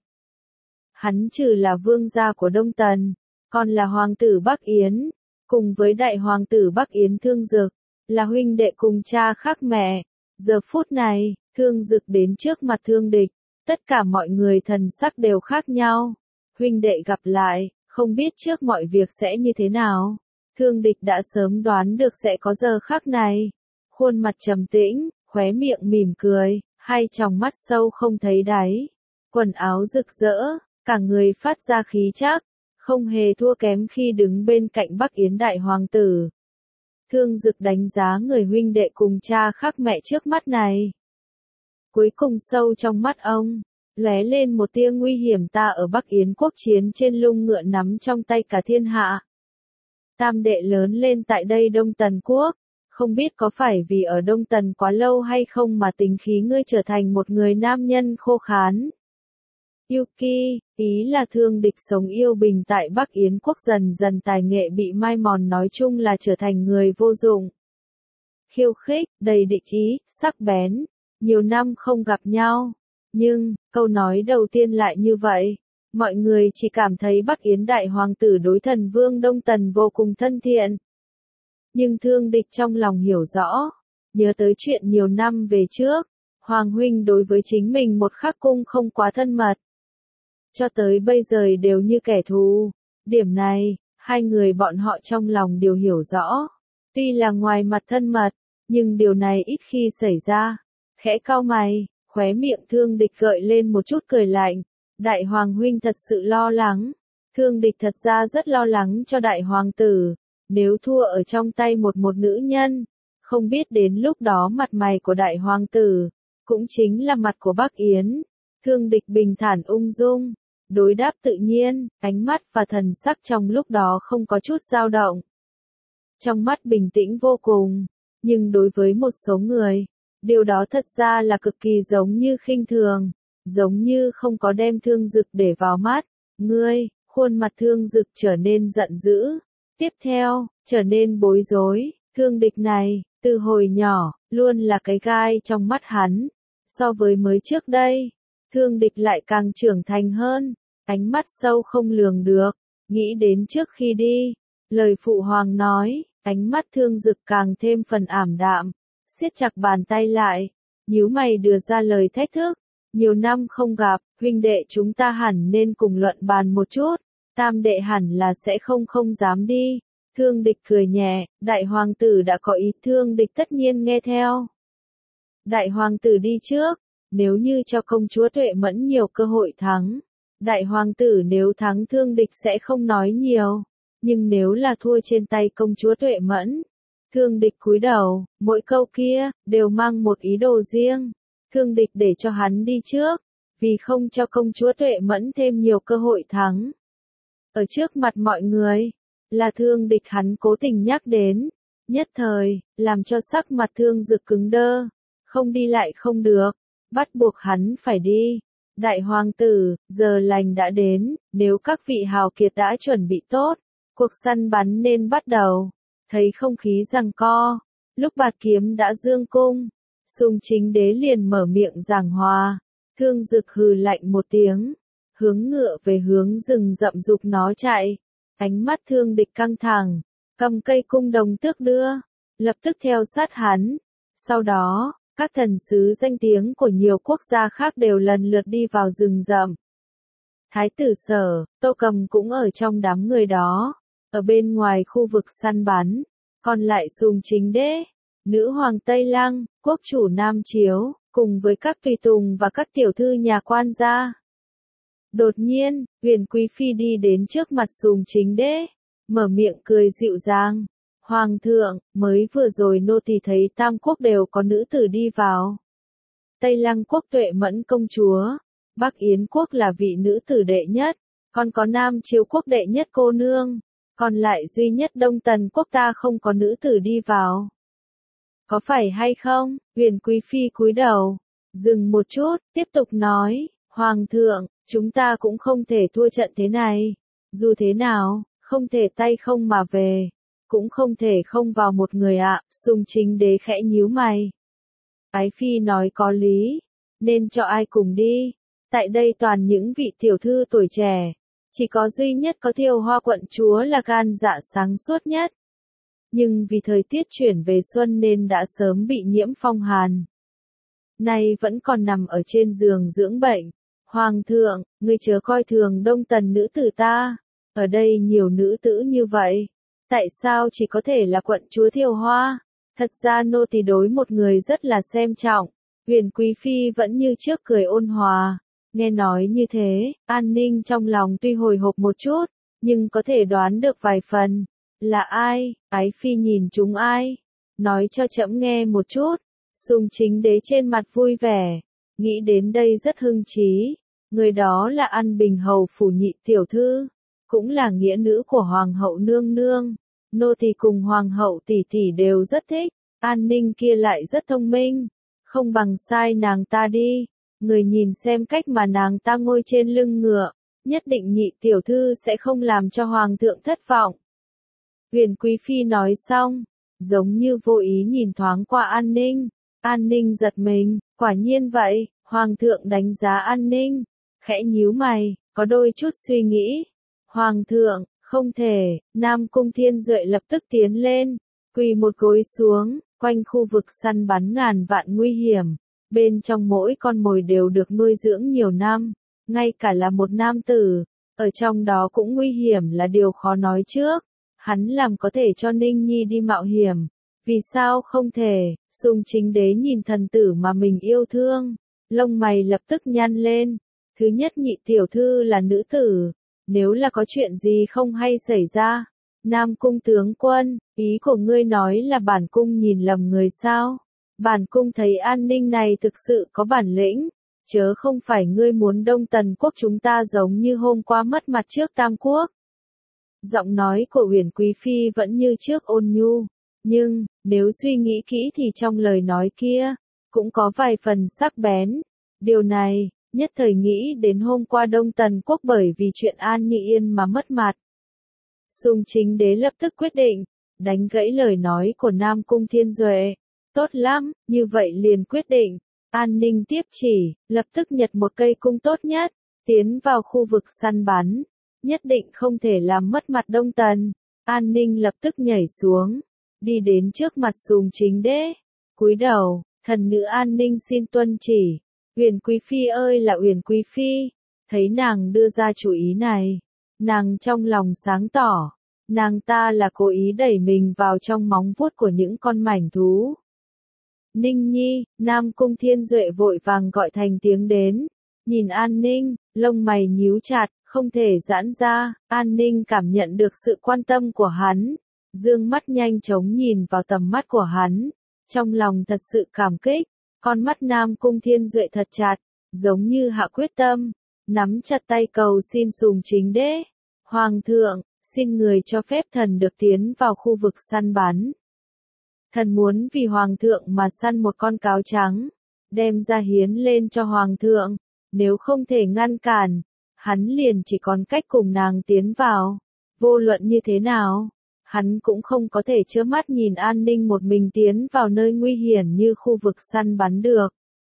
Hắn trừ là vương gia của Đông Tần, còn là hoàng tử Bắc Yến, cùng với đại hoàng tử Bắc Yến Thương Dực, là huynh đệ cùng cha khác mẹ. Giờ phút này, Thương Dực đến trước mặt Thương Địch, tất cả mọi người thần sắc đều khác nhau. Huynh đệ gặp lại, không biết trước mọi việc sẽ như thế nào. Thương Địch đã sớm đoán được sẽ có giờ khắc này. Khuôn mặt trầm tĩnh, khóe miệng mỉm cười, hai tròng mắt sâu không thấy đáy, quần áo rực rỡ, cả người phát ra khí chắc, không hề thua kém khi đứng bên cạnh Bắc Yến đại hoàng tử. Thương Dực đánh giá người huynh đệ cùng cha khác mẹ trước mắt này. Cuối cùng sâu trong mắt ông, lóe lên một tia nguy hiểm, ta ở Bắc Yến quốc chiến trên lưng ngựa nắm trong tay cả thiên hạ. Tam đệ lớn lên tại đây Đông Tần quốc, không biết có phải vì ở Đông Tần quá lâu hay không mà tính khí ngươi trở thành một người nam nhân khô khán. Yuki, ý là Thương Địch sống yêu bình tại Bắc Yến quốc dần dần tài nghệ bị mai mòn, nói chung là trở thành người vô dụng. Khiêu khích, đầy địch ý, sắc bén, nhiều năm không gặp nhau. Nhưng, câu nói đầu tiên lại như vậy. Mọi người chỉ cảm thấy Bắc Yến đại hoàng tử đối thần vương Đông Tần vô cùng thân thiện. Nhưng Thương Địch trong lòng hiểu rõ, nhớ tới chuyện nhiều năm về trước, Hoàng huynh đối với chính mình một khắc cung không quá thân mật. Cho tới bây giờ đều như kẻ thù. Điểm này, hai người bọn họ trong lòng đều hiểu rõ. Tuy là ngoài mặt thân mật, nhưng điều này ít khi xảy ra. Khẽ cau mày, khóe miệng Thương Địch gợi lên một chút cười lạnh. Đại hoàng huynh thật sự lo lắng. Thương Địch thật ra rất lo lắng cho đại hoàng tử. Nếu thua ở trong tay một một nữ nhân, không biết đến lúc đó mặt mày của đại hoàng tử, cũng chính là mặt của Bắc Yến. Thương Địch bình thản ung dung, đối đáp tự nhiên, ánh mắt và thần sắc trong lúc đó không có chút dao động. Trong mắt bình tĩnh vô cùng, nhưng đối với một số người, điều đó thật ra là cực kỳ giống như khinh thường, giống như không có đem Thương Dực để vào mắt. Ngươi, khuôn mặt Thương Dực trở nên giận dữ, tiếp theo, trở nên bối rối. Thương Địch này, từ hồi nhỏ, luôn là cái gai trong mắt hắn. So với mới trước đây, Thương Địch lại càng trưởng thành hơn, ánh mắt sâu không lường được, nghĩ đến trước khi đi, lời phụ hoàng nói, ánh mắt Thương Dực càng thêm phần ảm đạm, siết chặt bàn tay lại, nhíu mày đưa ra lời thách thức, nhiều năm không gặp, huynh đệ chúng ta hẳn nên cùng luận bàn một chút, tam đệ hẳn là sẽ không không dám đi. Thương Địch cười nhẹ, đại hoàng tử đã có ý, Thương Địch tất nhiên nghe theo. Đại hoàng tử đi trước, nếu như cho công chúa Tuệ Mẫn nhiều cơ hội thắng, đại hoàng tử nếu thắng Thương Địch sẽ không nói nhiều, nhưng nếu là thua trên tay công chúa Tuệ Mẫn, Thương Địch cúi đầu, mỗi câu kia, đều mang một ý đồ riêng. Thương Địch để cho hắn đi trước, vì không cho công chúa Tuệ Mẫn thêm nhiều cơ hội thắng. Ở trước mặt mọi người, là Thương Địch hắn cố tình nhắc đến, nhất thời, làm cho sắc mặt Thương Dực cứng đơ, không đi lại không được, bắt buộc hắn phải đi. Đại hoàng tử, giờ lành đã đến, nếu các vị hào kiệt đã chuẩn bị tốt, cuộc săn bắn nên bắt đầu. Thấy không khí giằng co, lúc bạt kiếm đã dương cung, Sùng Chính Đế liền mở miệng giảng hòa. Thương Dực hừ lạnh một tiếng, hướng ngựa về hướng rừng rậm dục nó chạy. Ánh mắt Thương Địch căng thẳng, cầm cây cung đồng tước đưa, lập tức theo sát hắn. Sau đó, các thần sứ danh tiếng của nhiều quốc gia khác đều lần lượt đi vào rừng rậm. Thái tử Sở, Tô Cầm cũng ở trong đám người đó, ở bên ngoài khu vực săn bắn, còn lại Sùng Chính Đế, nữ hoàng Tây Lăng, quốc chủ Nam Chiếu, cùng với các tùy tùng và các tiểu thư nhà quan gia. Đột nhiên, Huyền Quý Phi đi đến trước mặt Sùng Chính Đế, mở miệng cười dịu dàng. Hoàng thượng, mới vừa rồi nô tỳ thấy Tam quốc đều có nữ tử đi vào. Tây Lăng quốc Tuệ Mẫn công chúa, Bắc Yến quốc là vị nữ tử đệ nhất, còn có Nam Chiếu quốc đệ nhất cô nương, còn lại duy nhất Đông Tần quốc ta không có nữ tử đi vào. Có phải hay không? Huyền Quý Phi cúi đầu, dừng một chút, tiếp tục nói, Hoàng thượng, chúng ta cũng không thể thua trận thế này. Dù thế nào, không thể tay không mà về, cũng không thể không vào một người ạ. Sùng Chính Đế khẽ nhíu mày. Ái Phi nói có lý, nên cho ai cùng đi. Tại đây toàn những vị tiểu thư tuổi trẻ, chỉ có duy nhất có Thiều Hoa quận chúa là gan dạ sáng suốt nhất. Nhưng vì thời tiết chuyển về xuân nên đã sớm bị nhiễm phong hàn. Nay vẫn còn nằm ở trên giường dưỡng bệnh. Hoàng thượng, ngươi chớ coi thường Đông Tần nữ tử ta. Ở đây nhiều nữ tử như vậy. Tại sao chỉ có thể là quận chúa Thiều Hoa? Thật ra nô tỳ đối một người rất là xem trọng. Huyền Quý Phi vẫn như trước cười ôn hòa. Nghe nói như thế, An Ninh trong lòng tuy hồi hộp một chút, nhưng có thể đoán được vài phần. Là ai? Ái Phi nhìn chúng ai? Nói cho trẫm nghe một chút. Sùng Chính Đế trên mặt vui vẻ. Nghĩ đến đây rất hưng trí. Người đó là An Bình Hầu phủ nhị tiểu thư. Cũng là nghĩa nữ của Hoàng hậu nương nương. Nô tỳ cùng Hoàng hậu tỷ tỷ đều rất thích. An Ninh kia lại rất thông minh. Không bằng sai nàng ta đi. Người nhìn xem cách mà nàng ta ngồi trên lưng ngựa. Nhất định nhị tiểu thư sẽ không làm cho Hoàng thượng thất vọng. Huyền Quý Phi nói xong. Giống như vô ý nhìn thoáng qua An Ninh. An Ninh giật mình. Quả nhiên vậy. Hoàng thượng đánh giá An Ninh. Khẽ nhíu mày. Có đôi chút suy nghĩ. Hoàng thượng, không thể. Nam Cung Thiên Duệ lập tức tiến lên. Quỳ một gối xuống. Quanh khu vực săn bắn ngàn vạn nguy hiểm. Bên trong mỗi con mồi đều được nuôi dưỡng nhiều năm. Ngay cả là một nam tử. Ở trong đó cũng nguy hiểm là điều khó nói trước. Hắn làm có thể cho Ninh Nhi đi mạo hiểm. Vì sao không thể? Sùng Chính Đế nhìn thần tử mà mình yêu thương. Lông mày lập tức nhăn lên. Thứ nhất nhị tiểu thư là nữ tử. Nếu là có chuyện gì không hay xảy ra. Nam Cung tướng quân, ý của ngươi nói là bản cung nhìn lầm người sao? Bản cung thấy An Ninh này thực sự có bản lĩnh. Chớ không phải ngươi muốn Đông Tần quốc chúng ta giống như hôm qua mất mặt trước Tam quốc. Giọng nói của Huyền Quý Phi vẫn như trước ôn nhu. Nhưng, nếu suy nghĩ kỹ thì trong lời nói kia, cũng có vài phần sắc bén. Điều này, nhất thời nghĩ đến hôm qua Đông Tần quốc bởi vì chuyện An Nhị Yên mà mất mặt. Sùng Chính Đế lập tức quyết định, đánh gãy lời nói của Nam Cung Thiên Duệ. Tốt lắm, như vậy liền quyết định. An Ninh tiếp chỉ, lập tức nhặt một cây cung tốt nhất, tiến vào khu vực săn bắn. Nhất định không thể làm mất mặt Đông Tần. An Ninh lập tức nhảy xuống, đi đến trước mặt Sùng Chính Đế. Cúi đầu, thần nữ An Ninh xin tuân chỉ. Huyền Quý Phi ơi là Huyền Quý Phi. Thấy nàng đưa ra chủ ý này. Nàng trong lòng sáng tỏ. Nàng ta là cố ý đẩy mình vào trong móng vuốt của những con mảnh thú. Ninh Nhi, Nam Cung Thiên Duệ vội vàng gọi thành tiếng đến. Nhìn An Ninh, lông mày nhíu chặt, không thể giãn ra. An Ninh cảm nhận được sự quan tâm của hắn. Dương mắt nhanh chóng nhìn vào tầm mắt của hắn. Trong lòng thật sự cảm kích. Con mắt Nam Cung Thiên Duệ thật chặt, giống như hạ quyết tâm. Nắm chặt tay cầu xin Sùng Chính Đế. Hoàng thượng, xin người cho phép thần được tiến vào khu vực săn bắn. Thần muốn vì Hoàng thượng mà săn một con cáo trắng, đem ra hiến lên cho Hoàng thượng. Nếu không thể ngăn cản, hắn liền chỉ còn cách cùng nàng tiến vào. Vô luận như thế nào, hắn cũng không có thể trơ mắt nhìn An Ninh một mình tiến vào nơi nguy hiểm như khu vực săn bắn được.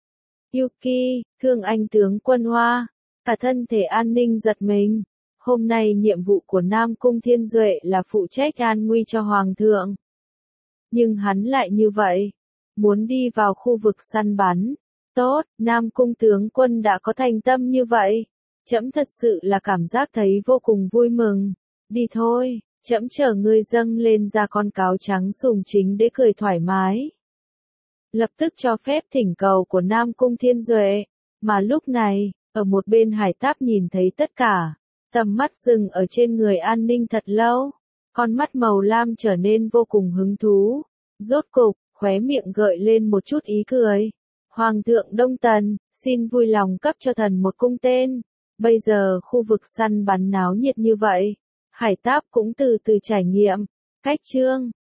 Yuki, thương anh tướng quân Hoa, cả thân thể An Ninh giật mình. Hôm nay nhiệm vụ của Nam Cung Thiên Duệ là phụ trách an nguy cho Hoàng thượng. Nhưng hắn lại như vậy, muốn đi vào khu vực săn bắn. Tốt, Nam Cung tướng quân đã có thành tâm như vậy. Trẫm thật sự là cảm giác thấy vô cùng vui mừng. Đi thôi, trẫm chờ ngươi dâng lên ra con cáo trắng. Sùng Chính Đế cười thoải mái. Lập tức cho phép thỉnh cầu của Nam Cung Thiên Duệ. Mà lúc này, ở một bên Hải Táp nhìn thấy tất cả. Tầm mắt dừng ở trên người An Ninh thật lâu. Con mắt màu lam trở nên vô cùng hứng thú. Rốt cục, khóe miệng gợi lên một chút ý cười. Hoàng thượng Đông Tần, xin vui lòng cấp cho thần một cung tên. Bây giờ khu vực săn bắn náo nhiệt như vậy. Hải Táp cũng từ từ trải nghiệm. Cách chương.